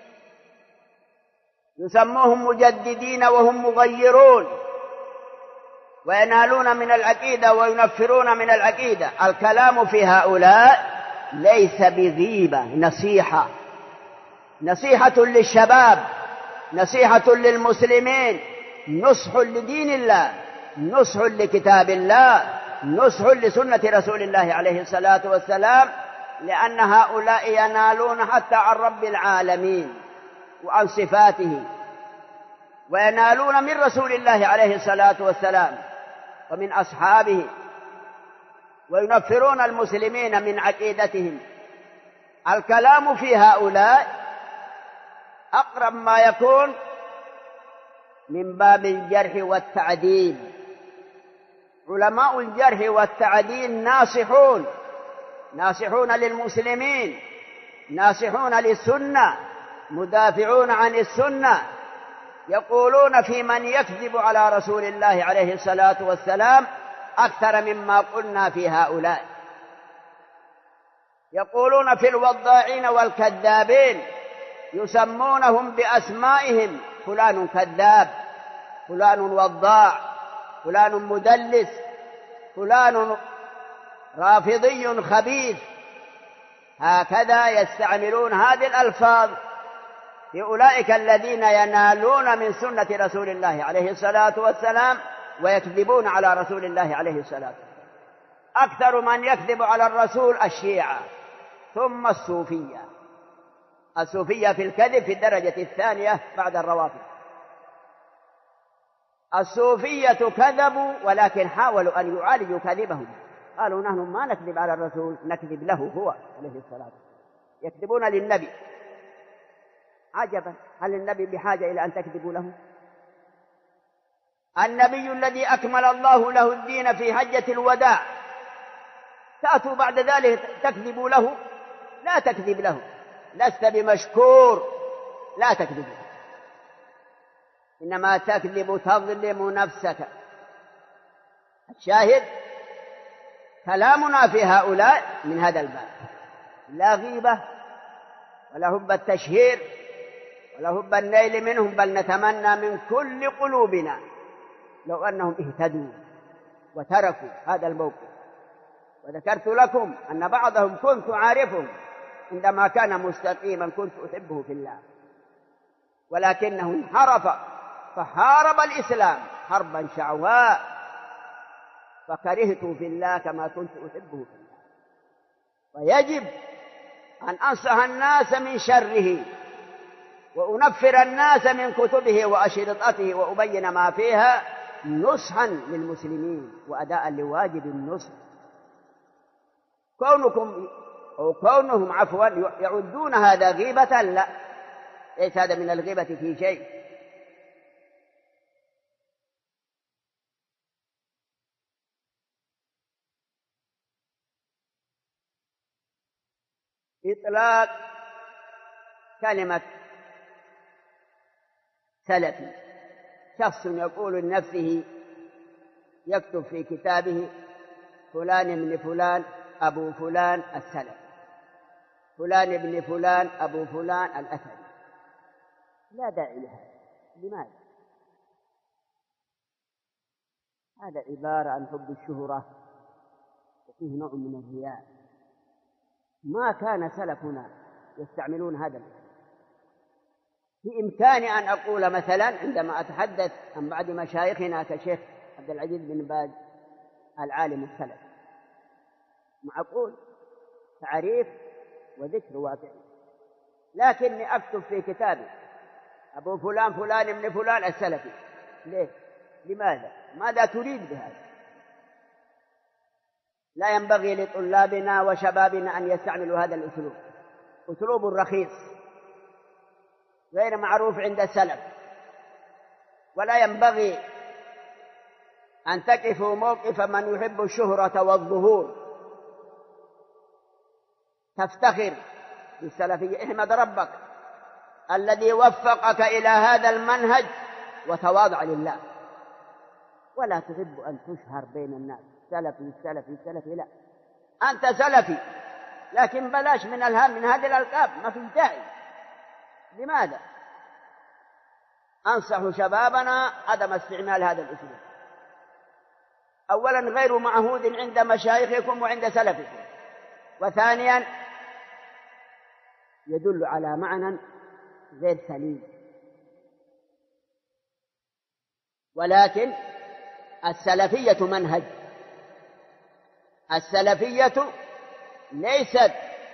يسموهم مجددين وهم مغيرون، وينالون من العقيدة وينفرون من العقيدة. الكلام في هؤلاء ليس بغيبة، نصيحة للشباب، نصيحة للمسلمين، نصح لدين الله، نصح لكتاب الله، نصح لسنة رسول الله عليه الصلاة والسلام، لأن هؤلاء ينالون حتى عن رب العالمين وعن صفاته، وينالون من رسول الله عليه الصلاة والسلام ومن أصحابه، وينفرون المسلمين من عقيدتهم. الكلام في هؤلاء أقرب ما يكون من باب الجرح والتعديل. علماء الجرح والتعديل ناصحون للمسلمين، ناصحون للسنة، مدافعون عن السنة، يقولون في من يكذب على رسول الله عليه الصلاة والسلام أكثر مما قلنا في هؤلاء. يقولون في الوضاعين والكذابين، يسمونهم بأسمائهم: فلان كذاب، فلان وضاع، فلان مدلس، فلان رافضي خبيث. هكذا يستعملون هذه الألفاظ في أولئك الذين ينالون من سنة رسول الله عليه الصلاة والسلام ويكذبون على رسول الله عليه الصلاة والسلام. أكثر من يكذب على الرسول الشيعة، ثم الصوفية. الصوفية في الكذب في الدرجة الثانية بعد الروافض. الصوفية كذبوا ولكن حاولوا أن يعالجوا كذبهم، قالوا: نحن ما نكذب على الرسول، نكذب له هو عليه الصلاة والسلام. يكذبون للنبي. عجبا، هل النبي بحاجة إلى أن تكذبوا له؟ النبي الذي أكمل الله له الدين في حجة الوداع، تأتوا بعد ذلك تكذبوا له؟ لا تكذب له، لست بمشكور، لا تكذب له، إنما تكذب تظلم نفسك. الشاهد كلامنا في هؤلاء من هذا الباب، لا غيبة ولا هب التشهير ولا هب النيل منهم، بل نتمنى من كل قلوبنا لو أنهم اهتدوا وتركوا هذا الموقف. وذكرت لكم أن بعضهم كنت عارفهم عندما كان مستقيما كنت أحبه في الله، ولكنه انحرف فحارب الإسلام حربا شعواء، فكرهته في الله كما كنت أحبه في الله. ويجب أن أنصح الناس من شره، وأنفر الناس من كتبه وأشرطته، وأبين ما فيها نصحا للمسلمين وأداء لواجب النصح. كونهم يعدون هذا غيبة، لا، ليس هذا من الغيبة في شيء. إطلاق كلمة سلفي، شخص يقول لنفسه، يكتب في كتابه: فلان ابن فلان أبو فلان السلفي، فلان ابن فلان أبو فلان الأثري. لا داعي لهذا. لماذا؟ هذا عبارة عن حب الشهرة وفيه نوع من الرياء. ما كان سلفنا يستعملون هذا الاسم. بإمكاني أن أقول مثلا عندما أتحدث عن بعض مشايخنا كشيخ عبد العزيز بن باز العالم السلفي، معقول تعريف وذكر واقعي، لكني أكتب في كتابي: أبو فلان فلان ابن فلان السلفي. ليه؟ لماذا؟ ماذا تريد بهذا؟ لا ينبغي لطلابنا وشبابنا أن يستعملوا هذا الأسلوب، أسلوب رخيص غير معروف عند السلف. ولا ينبغي أن تقفوا موقف من يحب الشهرة والظهور، تفتخر بالسلفية. احمد ربك الذي وفقك إلى هذا المنهج وتواضع لله، ولا تحب أن تشهر بين الناس سلفي سلفي سلفي. لا، أنت سلفي، لكن بلاش من هذه الألقاب، ما في داعي. لماذا؟ أنصح شبابنا عدم استعمال هذا الأسلوب. أولا غير معهود عند مشايخكم وعند سلفكم، وثانيا يدل على معنى غير سليم. ولكن السلفية منهج. السلفية ليست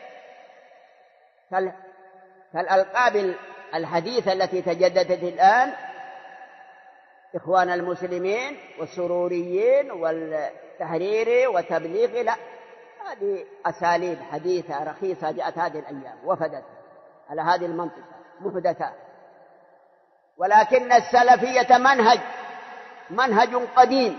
كالألقاب الحديثة التي تجددت الآن، إخوان المسلمين والسروريين والتحريري والتبليغي، لا، هذه أساليب حديثة رخيصة جاءت هذه الأيام وفدت على هذه المنطقة، محدثات. ولكن السلفية منهج قديم.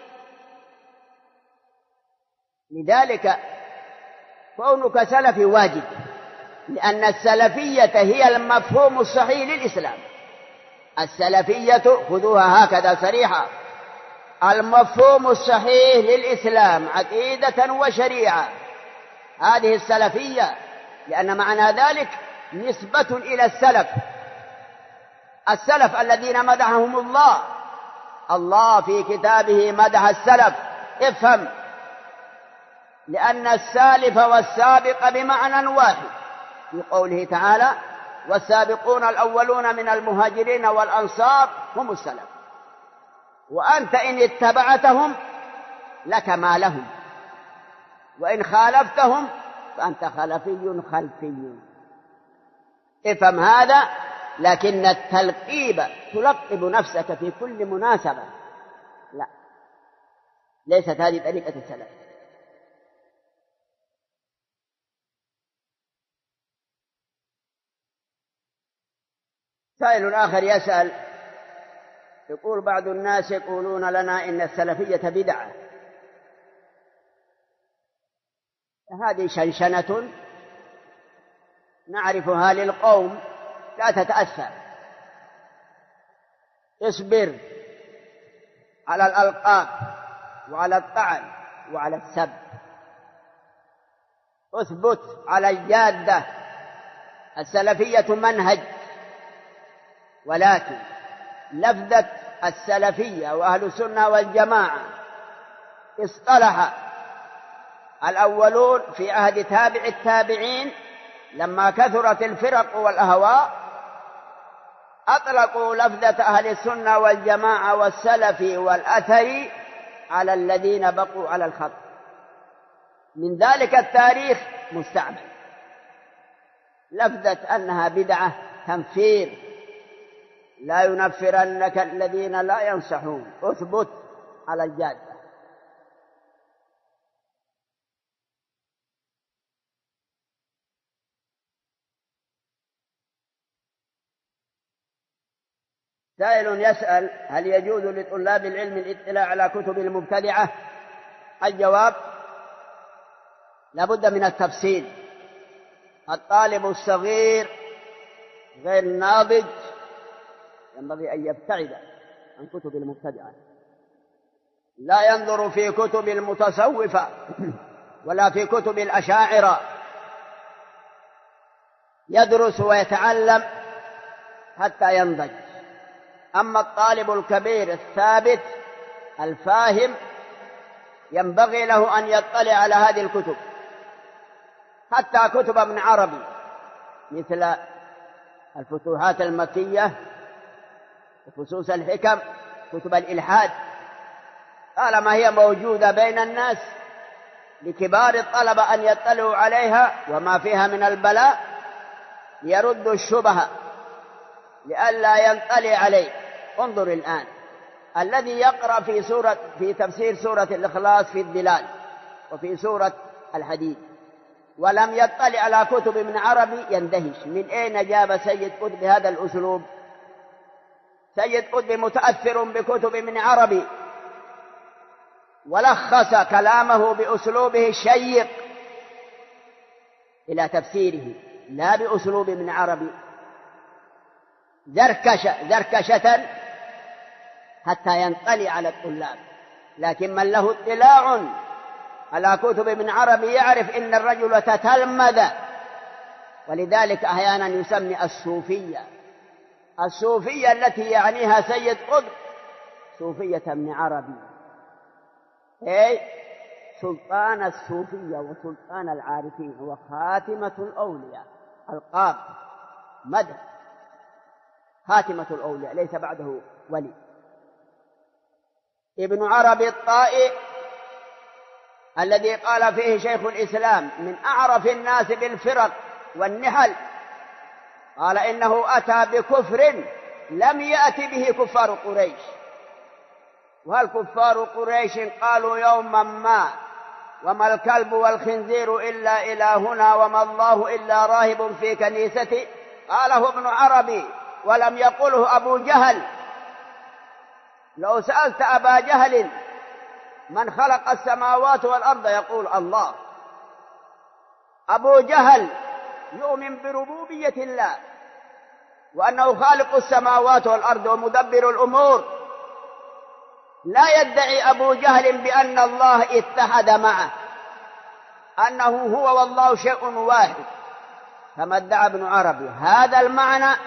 لذلك كونك سلفي واجب، لأن السلفية هي المفهوم الصحيح للإسلام. السلفية خذوها هكذا صريحة، المفهوم الصحيح للإسلام عقيدة وشريعة، هذه السلفية. لأن معنى ذلك نسبة إلى السلف الذين مدحهم الله في كتابه مدح السلف. افهم، لأن السالف والسابق بمعنى واحد في قوله تعالى: والسابقون الأولون من المهاجرين والأنصار هم السلف. وأنت إن اتبعتهم لك ما لهم، وإن خالفتهم فأنت خلفي. افهم هذا. لكن التلقيب تلقب نفسك في كل مناسبة، لا، ليست هذه طريقة السلف. سائل آخر يسأل يقول: بعض الناس يقولون لنا إن السلفية بدعة. هذه شنشنة نعرفها للقوم، لا تتأثر. اصبر على الألقاب وعلى الطعن وعلى السب، اثبت على الجادة. السلفية منهج، ولكن لفظة السلفية وأهل السنة والجماعة اصطلح الأولون في عهد تابع التابعين لما كثرت الفرق والأهواء، أطلقوا لفظة أهل السنة والجماعة والسلف والأثر على الذين بقوا على الخط. من ذلك التاريخ مستعمل. لفظة أنها بدعة تنفير، لا ينفرنك الذين لا ينصحون، اثبت على الجادة. سائل يسأل: هل يجوز لطلاب العلم الاطلاع على كتب المبتدعة؟ الجواب: لابد من التفصيل. الطالب الصغير غير الناضج ينبغي أن يبتعد عن كتب المبتدعة، لا ينظر في كتب المتصوفة ولا في كتب الأشاعرة، يدرس ويتعلم حتى ينضج. أما الطالب الكبير الثابت الفاهم ينبغي له أن يطلع على هذه الكتب، حتى كتب ابن عربي مثل الفتوحات المكية وفصوص الحكم، كتب الإلحاد، طالما هي موجودة بين الناس لكبار الطلبة أن يطلعوا عليها وما فيها من البلاء ليردوا الشبهة لئلا ينطلع عليه. انظر الآن الذي يقرأ في تفسير سورة الإخلاص في الظلال وفي سورة الحديد ولم يطلع على كتب ابن عربي يندهش. من أين جاب سيد قطب هذا الأسلوب؟ سيد قطب متأثر بكتب ابن عربي ولخص كلامه بأسلوبه الشيق إلى تفسيره، لا بأسلوب ابن عربي زركشة حتى ينطلع على الطلاب. لكن من له اطلاع على كتب ابن عربي يعرف إن الرجل تتلمذ. ولذلك أحيانا يسمي الصوفية التي يعنيها سيد قطب صوفية ابن عربي، أي سلطان الصوفية وسلطان العارفين وخاتمة الأولياء، ألقاب مدح، خاتمة الأولياء ليس بعده ولي. ابن عربي الطائي الذي قال فيه شيخ الإسلام من أعرف الناس بالفرق والنحل، قال إنه أتى بكفر لم يأت به كفار قريش. وهل كفار قريش قالوا يوما ما وما الكلب والخنزير إلا إلهنا وما الله إلا راهب في كنيستي؟ قاله ابن عربي ولم يقله أبو جهل. لو سألت أبا جهل من خلق السماوات والأرض يقول الله. أبو جهل يؤمن بربوبية الله وأنه خالق السماوات والأرض ومدبر الأمور. لا يدعي أبو جهل بأن الله اتحد معه، أنه هو والله شيء واحد كما ادعى ابن عربي. هذا المعنى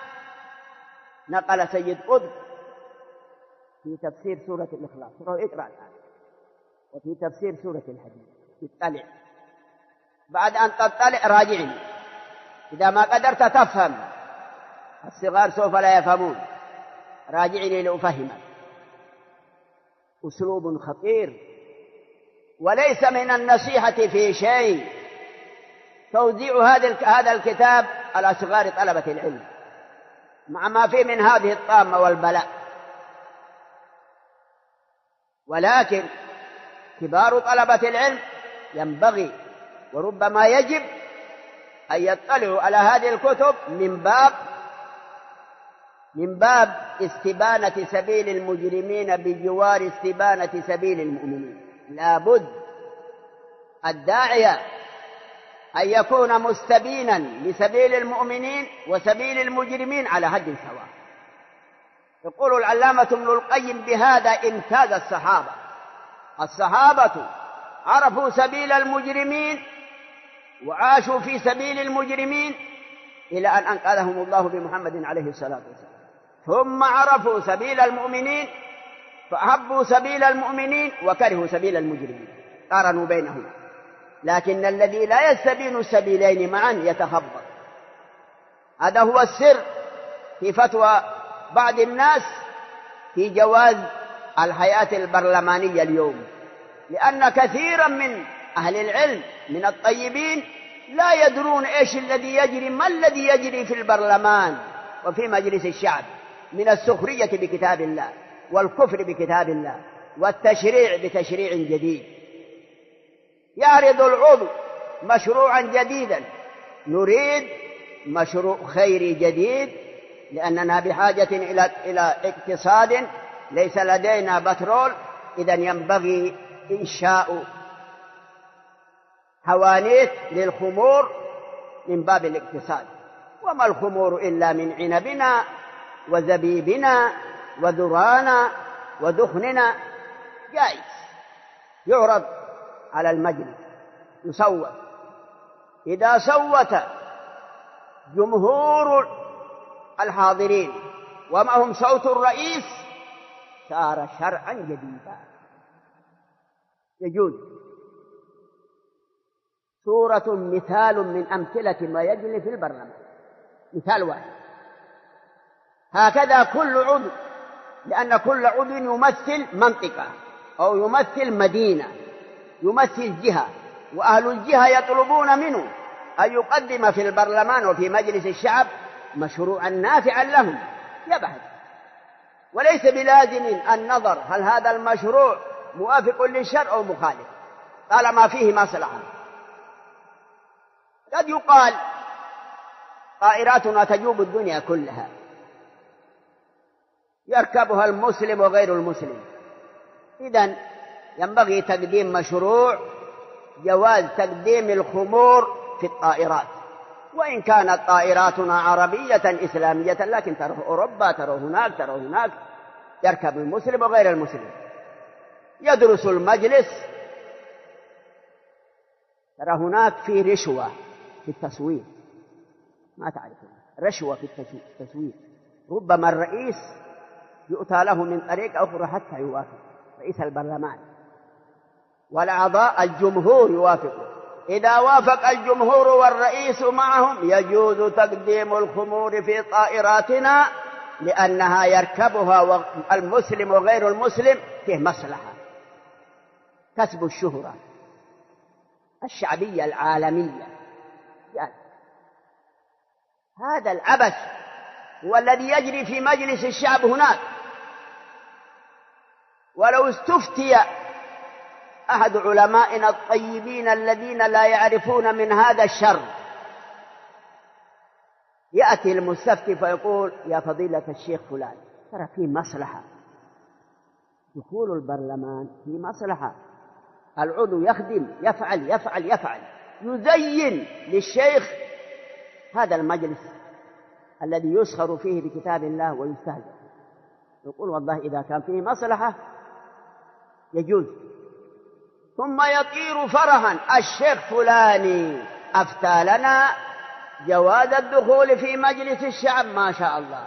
نقل سيد قطب في تفسير سورة الإخلاص، اقرأ الآن، وفي تفسير سورة الحديد. اطلع، بعد أن تطلع راجعني، إذا ما قدرت تفهم، الصغار سوف لا يفهمون، راجعني لأفهمك. أسلوب خطير، وليس من النصيحة في شيء توزيع هذا الكتاب على صغار طلبة العلم مع ما فيه من هذه الطامة والبلاء. ولكن كبار طلبة العلم ينبغي وربما يجب أن يطلعوا على هذه الكتب من باب استبانة سبيل المجرمين بجوار استبانة سبيل المؤمنين. لابد الداعية أن يكون مستبينا لسبيل المؤمنين وسبيل المجرمين على حد سواء. يقول العلامة ابن القيم بهذا امتاز الصحابة. الصحابة عرفوا سبيل المجرمين وعاشوا في سبيل المجرمين إلى أن أنقذهم الله بمحمد عليه الصلاة والسلام، ثم عرفوا سبيل المؤمنين فأحبوا سبيل المؤمنين وكرهوا سبيل المجرمين، قارنوا بينهما. لكن الذي لا يستبين السبيلين معا يتخبط. هذا هو السر في فتوى بعض الناس في جواز الحياة البرلمانية اليوم، لأن كثيرا من أهل العلم من الطيبين لا يدرون إيش الذي يجري، ما الذي يجري في البرلمان وفي مجلس الشعب من السخرية بكتاب الله والكفر بكتاب الله والتشريع بتشريع جديد. يعرض العضو مشروعا جديدا، نريد مشروع خيري جديد لأننا بحاجة إلى اقتصاد، ليس لدينا بترول، إذن ينبغي إنشاء حوانيت للخمور من باب الاقتصاد. وما الخمور إلا من عنبنا وزبيبنا وذرانا ودخننا. جائز يعرض على المجلس يصوت. إذا صوت جمهور الحاضرين ومعهم صوت الرئيس صار شرعا جديدا يجوز. سورة مثال من أمثلة ما يجري في البرلمان، مثال واحد. هكذا كل عضو، لأن كل عضو يمثل منطقة أو يمثل مدينة، يمثل جهة، وأهل الجهة يطلبون منه أن يقدم في البرلمان وفي مجلس الشعب مشروعا نافعا لهم، يبحث. وليس بلازم النظر هل هذا المشروع موافق للشرع أو مخالف طالما فيه مصلحة. قد يقال طائراتنا تجوب الدنيا كلها، يركبها المسلم وغير المسلم، إذن ينبغي تقديم مشروع جواز تقديم الخمور في الطائرات، وإن كانت طائراتنا عربية إسلامية، لكن ترى أوروبا، ترى هناك يركب المسلم وغير المسلم. يدرس المجلس، ترى هناك في رشوة في التصوير، ما تعرفون رشوة في التصوير. ربما الرئيس يؤتى له من طريق أخرى حتى يوافق، رئيس البرلمان والأعضاء الجمهور يوافقوا. إذا وافق الجمهور والرئيس معهم يجوز تقديم الخمور في طائراتنا لأنها يركبها المسلم وغير المسلم فيه مصلحة، كسب الشهرة الشعبية العالمية. يعني هذا العبث هو الذي يجري في مجلس الشعب هناك. ولو استفتي أحد علمائنا الطيبين الذين لا يعرفون من هذا الشر، يأتي المستفتي فيقول: يا فضيلة الشيخ فلان، ترى في مصلحة، دخول البرلمان في مصلحة، العضو يخدم، يفعل يفعل يفعل، يزين للشيخ هذا المجلس الذي يسخر فيه بكتاب الله ويستهزأ. يقول: والله إذا كان فيه مصلحة يجوز. ثم يطير فرحا: الشيخ فلاني أفتى لنا جواز الدخول في مجلس الشعب، ما شاء الله.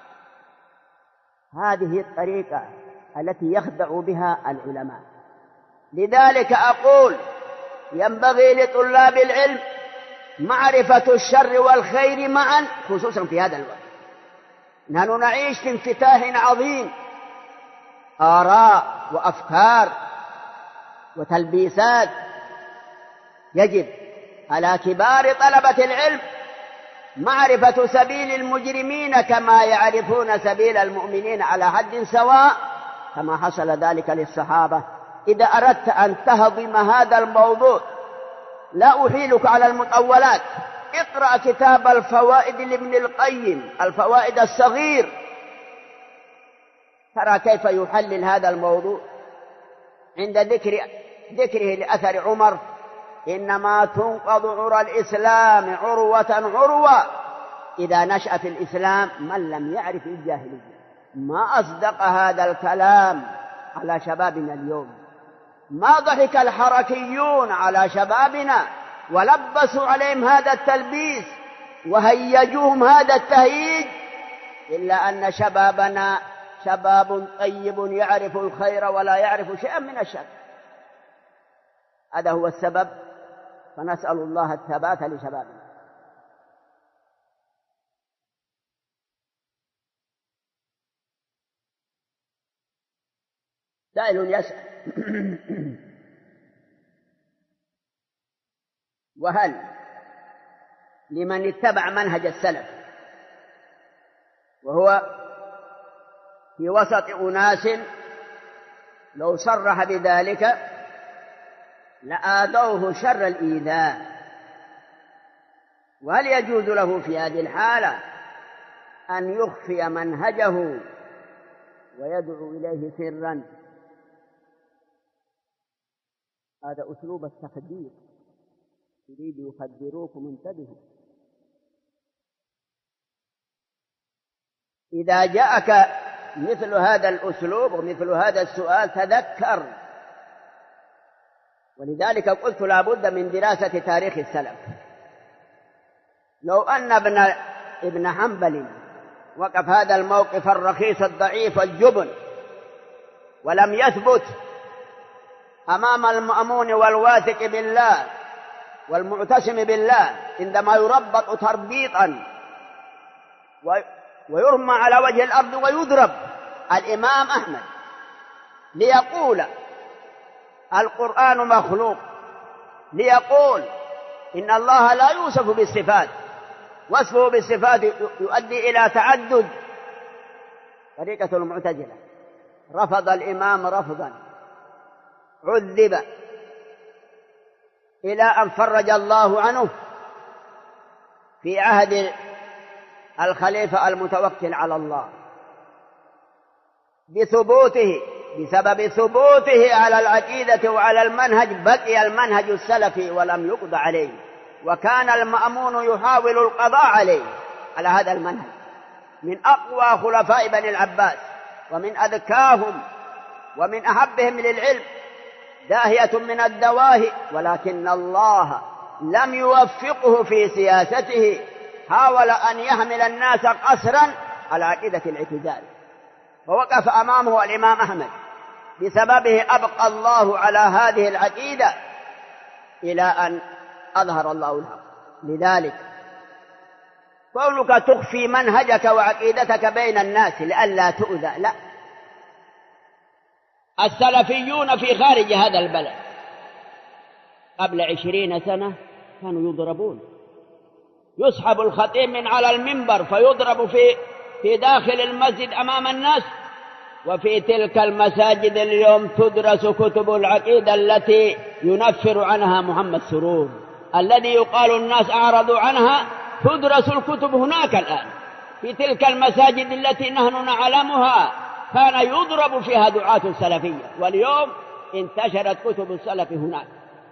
هذه الطريقة التي يخدع بها العلماء. لذلك أقول: ينبغي لطلاب العلم معرفة الشر والخير معا، خصوصا في هذا الوقت. نحن نعيش في انفتاح عظيم، آراء وأفكار وتلبيسات. يجب على كبار طلبة العلم معرفة سبيل المجرمين كما يعرفون سبيل المؤمنين على حد سواء، كما حصل ذلك للصحابة. إذا أردت أن تهضم هذا الموضوع، لا أحيلك على المطولات، اقرأ كتاب الفوائد لابن القيم، الفوائد الصغير، ترى كيف يحلل هذا الموضوع عند ذكره لأثر عمر: إنما تنقض عرى الإسلام عروة عروة إذا نشأ في الإسلام من لم يعرف الجاهلية. ما أصدق هذا الكلام على شبابنا اليوم. ما ضحك الحركيون على شبابنا ولبسوا عليهم هذا التلبيس وهيجوهم هذا التهييج، إلا أن شبابنا شباب طيب يعرف الخير ولا يعرف شيئا من الشر. هذا هو السبب، فنسأل الله الثبات لشبابنا. سائل يسأل: وهل لمن اتبع منهج السلف وهو في وسط أناس لو صرح بذلك لآذوه شر الإيذاء، وهل يجوز له في هذه الحالة أن يخفي منهجه ويدعو إليه سرا؟ هذا أسلوب التخدير، يريد يخدروكم، انتبهوا. إذا جاءك مثل هذا الأسلوب ومثل هذا السؤال تذكر. ولذلك قلت لا بد من دراسة تاريخ السلف. لو أن ابن حنبل وقف هذا الموقف الرخيص الضعيف الجبن ولم يثبت أمام المأمون والواثق بالله والمعتصم بالله عندما يربط تربيطا ويرمى على وجه الأرض ويضرب الإمام أحمد ليقول القرآن مخلوق، ليقول إن الله لا يوصف بالصفات، وصفه بالصفات يؤدي إلى تعدد، طريقة المعتزلة. رفض الإمام رفضا، عذب إلى أن فرج الله عنه في عهد الخليفة المتوكل على الله بسبب ثبوته على العقيدة وعلى المنهج. بقي المنهج السلفي ولم يقضى عليه، وكان المأمون يحاول القضاء عليه على هذا المنهج، من أقوى خلفاء بني العباس ومن أذكاهم ومن أحبهم للعلم، داهية من الدواهي، ولكن الله لم يوفقه في سياسته. حاول أن يحمل الناس قسرا على عقيدة الاعتزال، فوقف أمامه الإمام أحمد، بسببه أبقى الله على هذه العقيدة إلى أن أظهر الله الحق. لذلك كونك تخفي منهجك وعقيدتك بين الناس لئلا تؤذى، لا. السلفيون في خارج هذا البلد قبل 20 سنة كانوا يضربون، يسحب الخطيب من على المنبر فيضرب في داخل المسجد أمام الناس. وفي تلك المساجد اليوم تدرس كتب العقيدة التي ينفر عنها محمد سرور، الذي يقال الناس أعرضوا عنها. تدرس الكتب هناك الآن في تلك المساجد التي نحن نعلمها كان يضرب فيها دعاة السلفية، واليوم انتشرت كتب السلف هناك.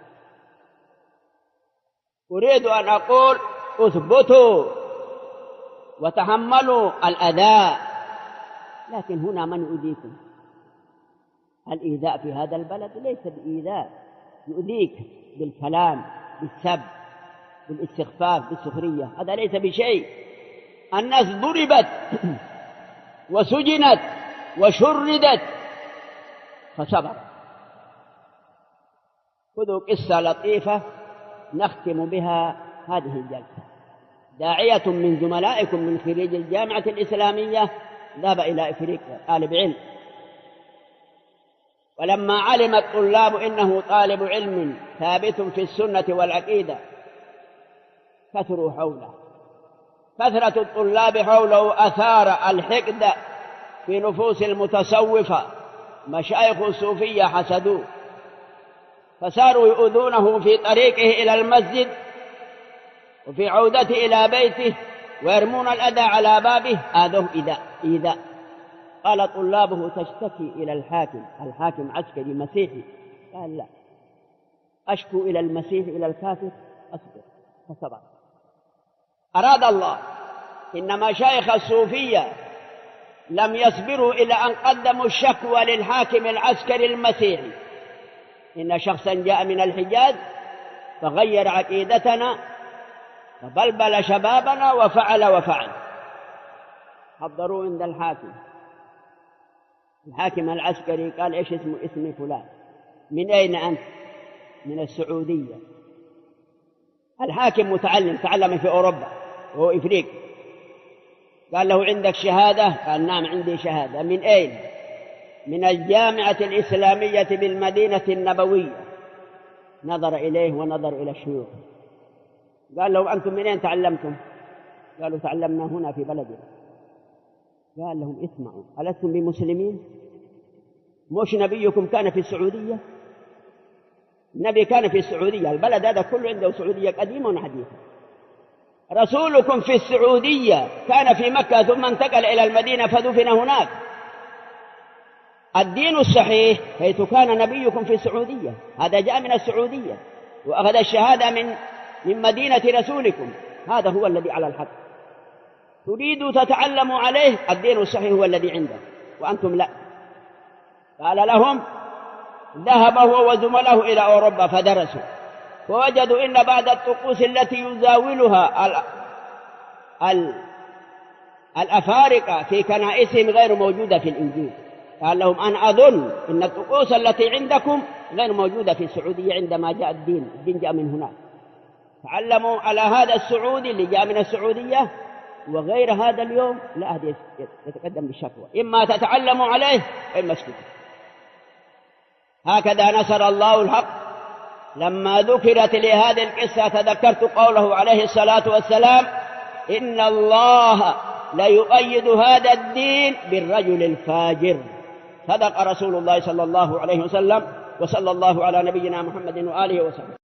أريد أن أقول اثبتوا وتحملوا الأذى، لكن هنا من يؤذيكم؟ الإيذاء في هذا البلد ليس بإيذاء، يؤذيك بالكلام، بالسب، بالاستخفاف، بالسخرية، هذا ليس بشيء. الناس ضربت وسجنت وشردت فصبر. خذوا قصة لطيفة نختم بها هذه الجلسة. داعية من زملائكم من خريج الجامعة الإسلامية ذهب إلى إفريقيا طالب علم، ولما علم الطلاب إنه طالب علم ثابت في السنة والعقيدة كثروا حوله. كثرة الطلاب حوله أثار الحقد في نفوس المتصوفة، مشايخ الصوفية حسدوه فصاروا يؤذونه في طريقه إلى المسجد وفي عودته إلى بيته ويرمون الأذى على بابه. آذوه إيذاء. قال طلابه تشتكي إلى الحاكم عسكري مسيحي، قال لا، أشكو إلى المسيح إلى الكافر أصبر، فصبر. أراد الله إن مشايخ الصوفية لم يصبروا إلى أن قدموا الشكوى للحاكم العسكري المسيحي. إن شخصا جاء من الحجاز فغير عقيدتنا فبلبل شبابنا وفعل. حضروا عند الحاكم العسكري، قال إيش اسمي فلان. من أين أنت؟ من السعودية. الحاكم متعلم، تعلم في أوروبا وهو إفريقي. قال له عندك شهادة؟ قال نعم عندي شهادة. من أين؟ من الجامعة الإسلامية بالمدينة النبوية. نظر إليه ونظر إلى الشيوخ، قال لهم أنتم من أين تعلمتم؟ قالوا تعلمنا هنا في بلدنا. قال لهم اسمعوا، ألستم بمسلمين؟ مش نبيكم كان في السعودية؟ النبي كان في السعودية، البلد هذا كله عنده سعودية قديمة وحديثة. رسولكم في السعودية كان في مكة ثم انتقل إلى المدينة فدفن هناك. الدين الصحيح حيث كان نبيكم في السعودية، هذا جاء من السعودية وأخذ الشهادة من مدينة رسولكم، هذا هو الذي على الحق. تريدوا تتعلموا عليه، الدين الصحيح هو الذي عنده وأنتم لا. قال لهم ذهب هو وزمله إلى أوروبا فدرسوا ووجدوا إن بعض الطقوس التي يزاولها الأفارقة في كنائسهم غير موجودة في الإنجيل. قال لهم أنا أظن إن الطقوس التي عندكم غير موجودة في السعودية عندما جاء الدين جاء من هناك. تعلموا على هذا السعودي اللي جاء من السعودية، وغير هذا اليوم لا أحد يتقدم بالشكوى، إما تتعلموا عليه وإما اسكتوا. هكذا نصر الله الحق. لما ذكرت لي هذه القصة تذكرت قوله عليه الصلاة والسلام إن الله ليؤيد هذا الدين بالرجل الفاجر. صدق رسول الله صلى الله عليه وسلم، وصلى الله على نبينا محمد وآله وسلم.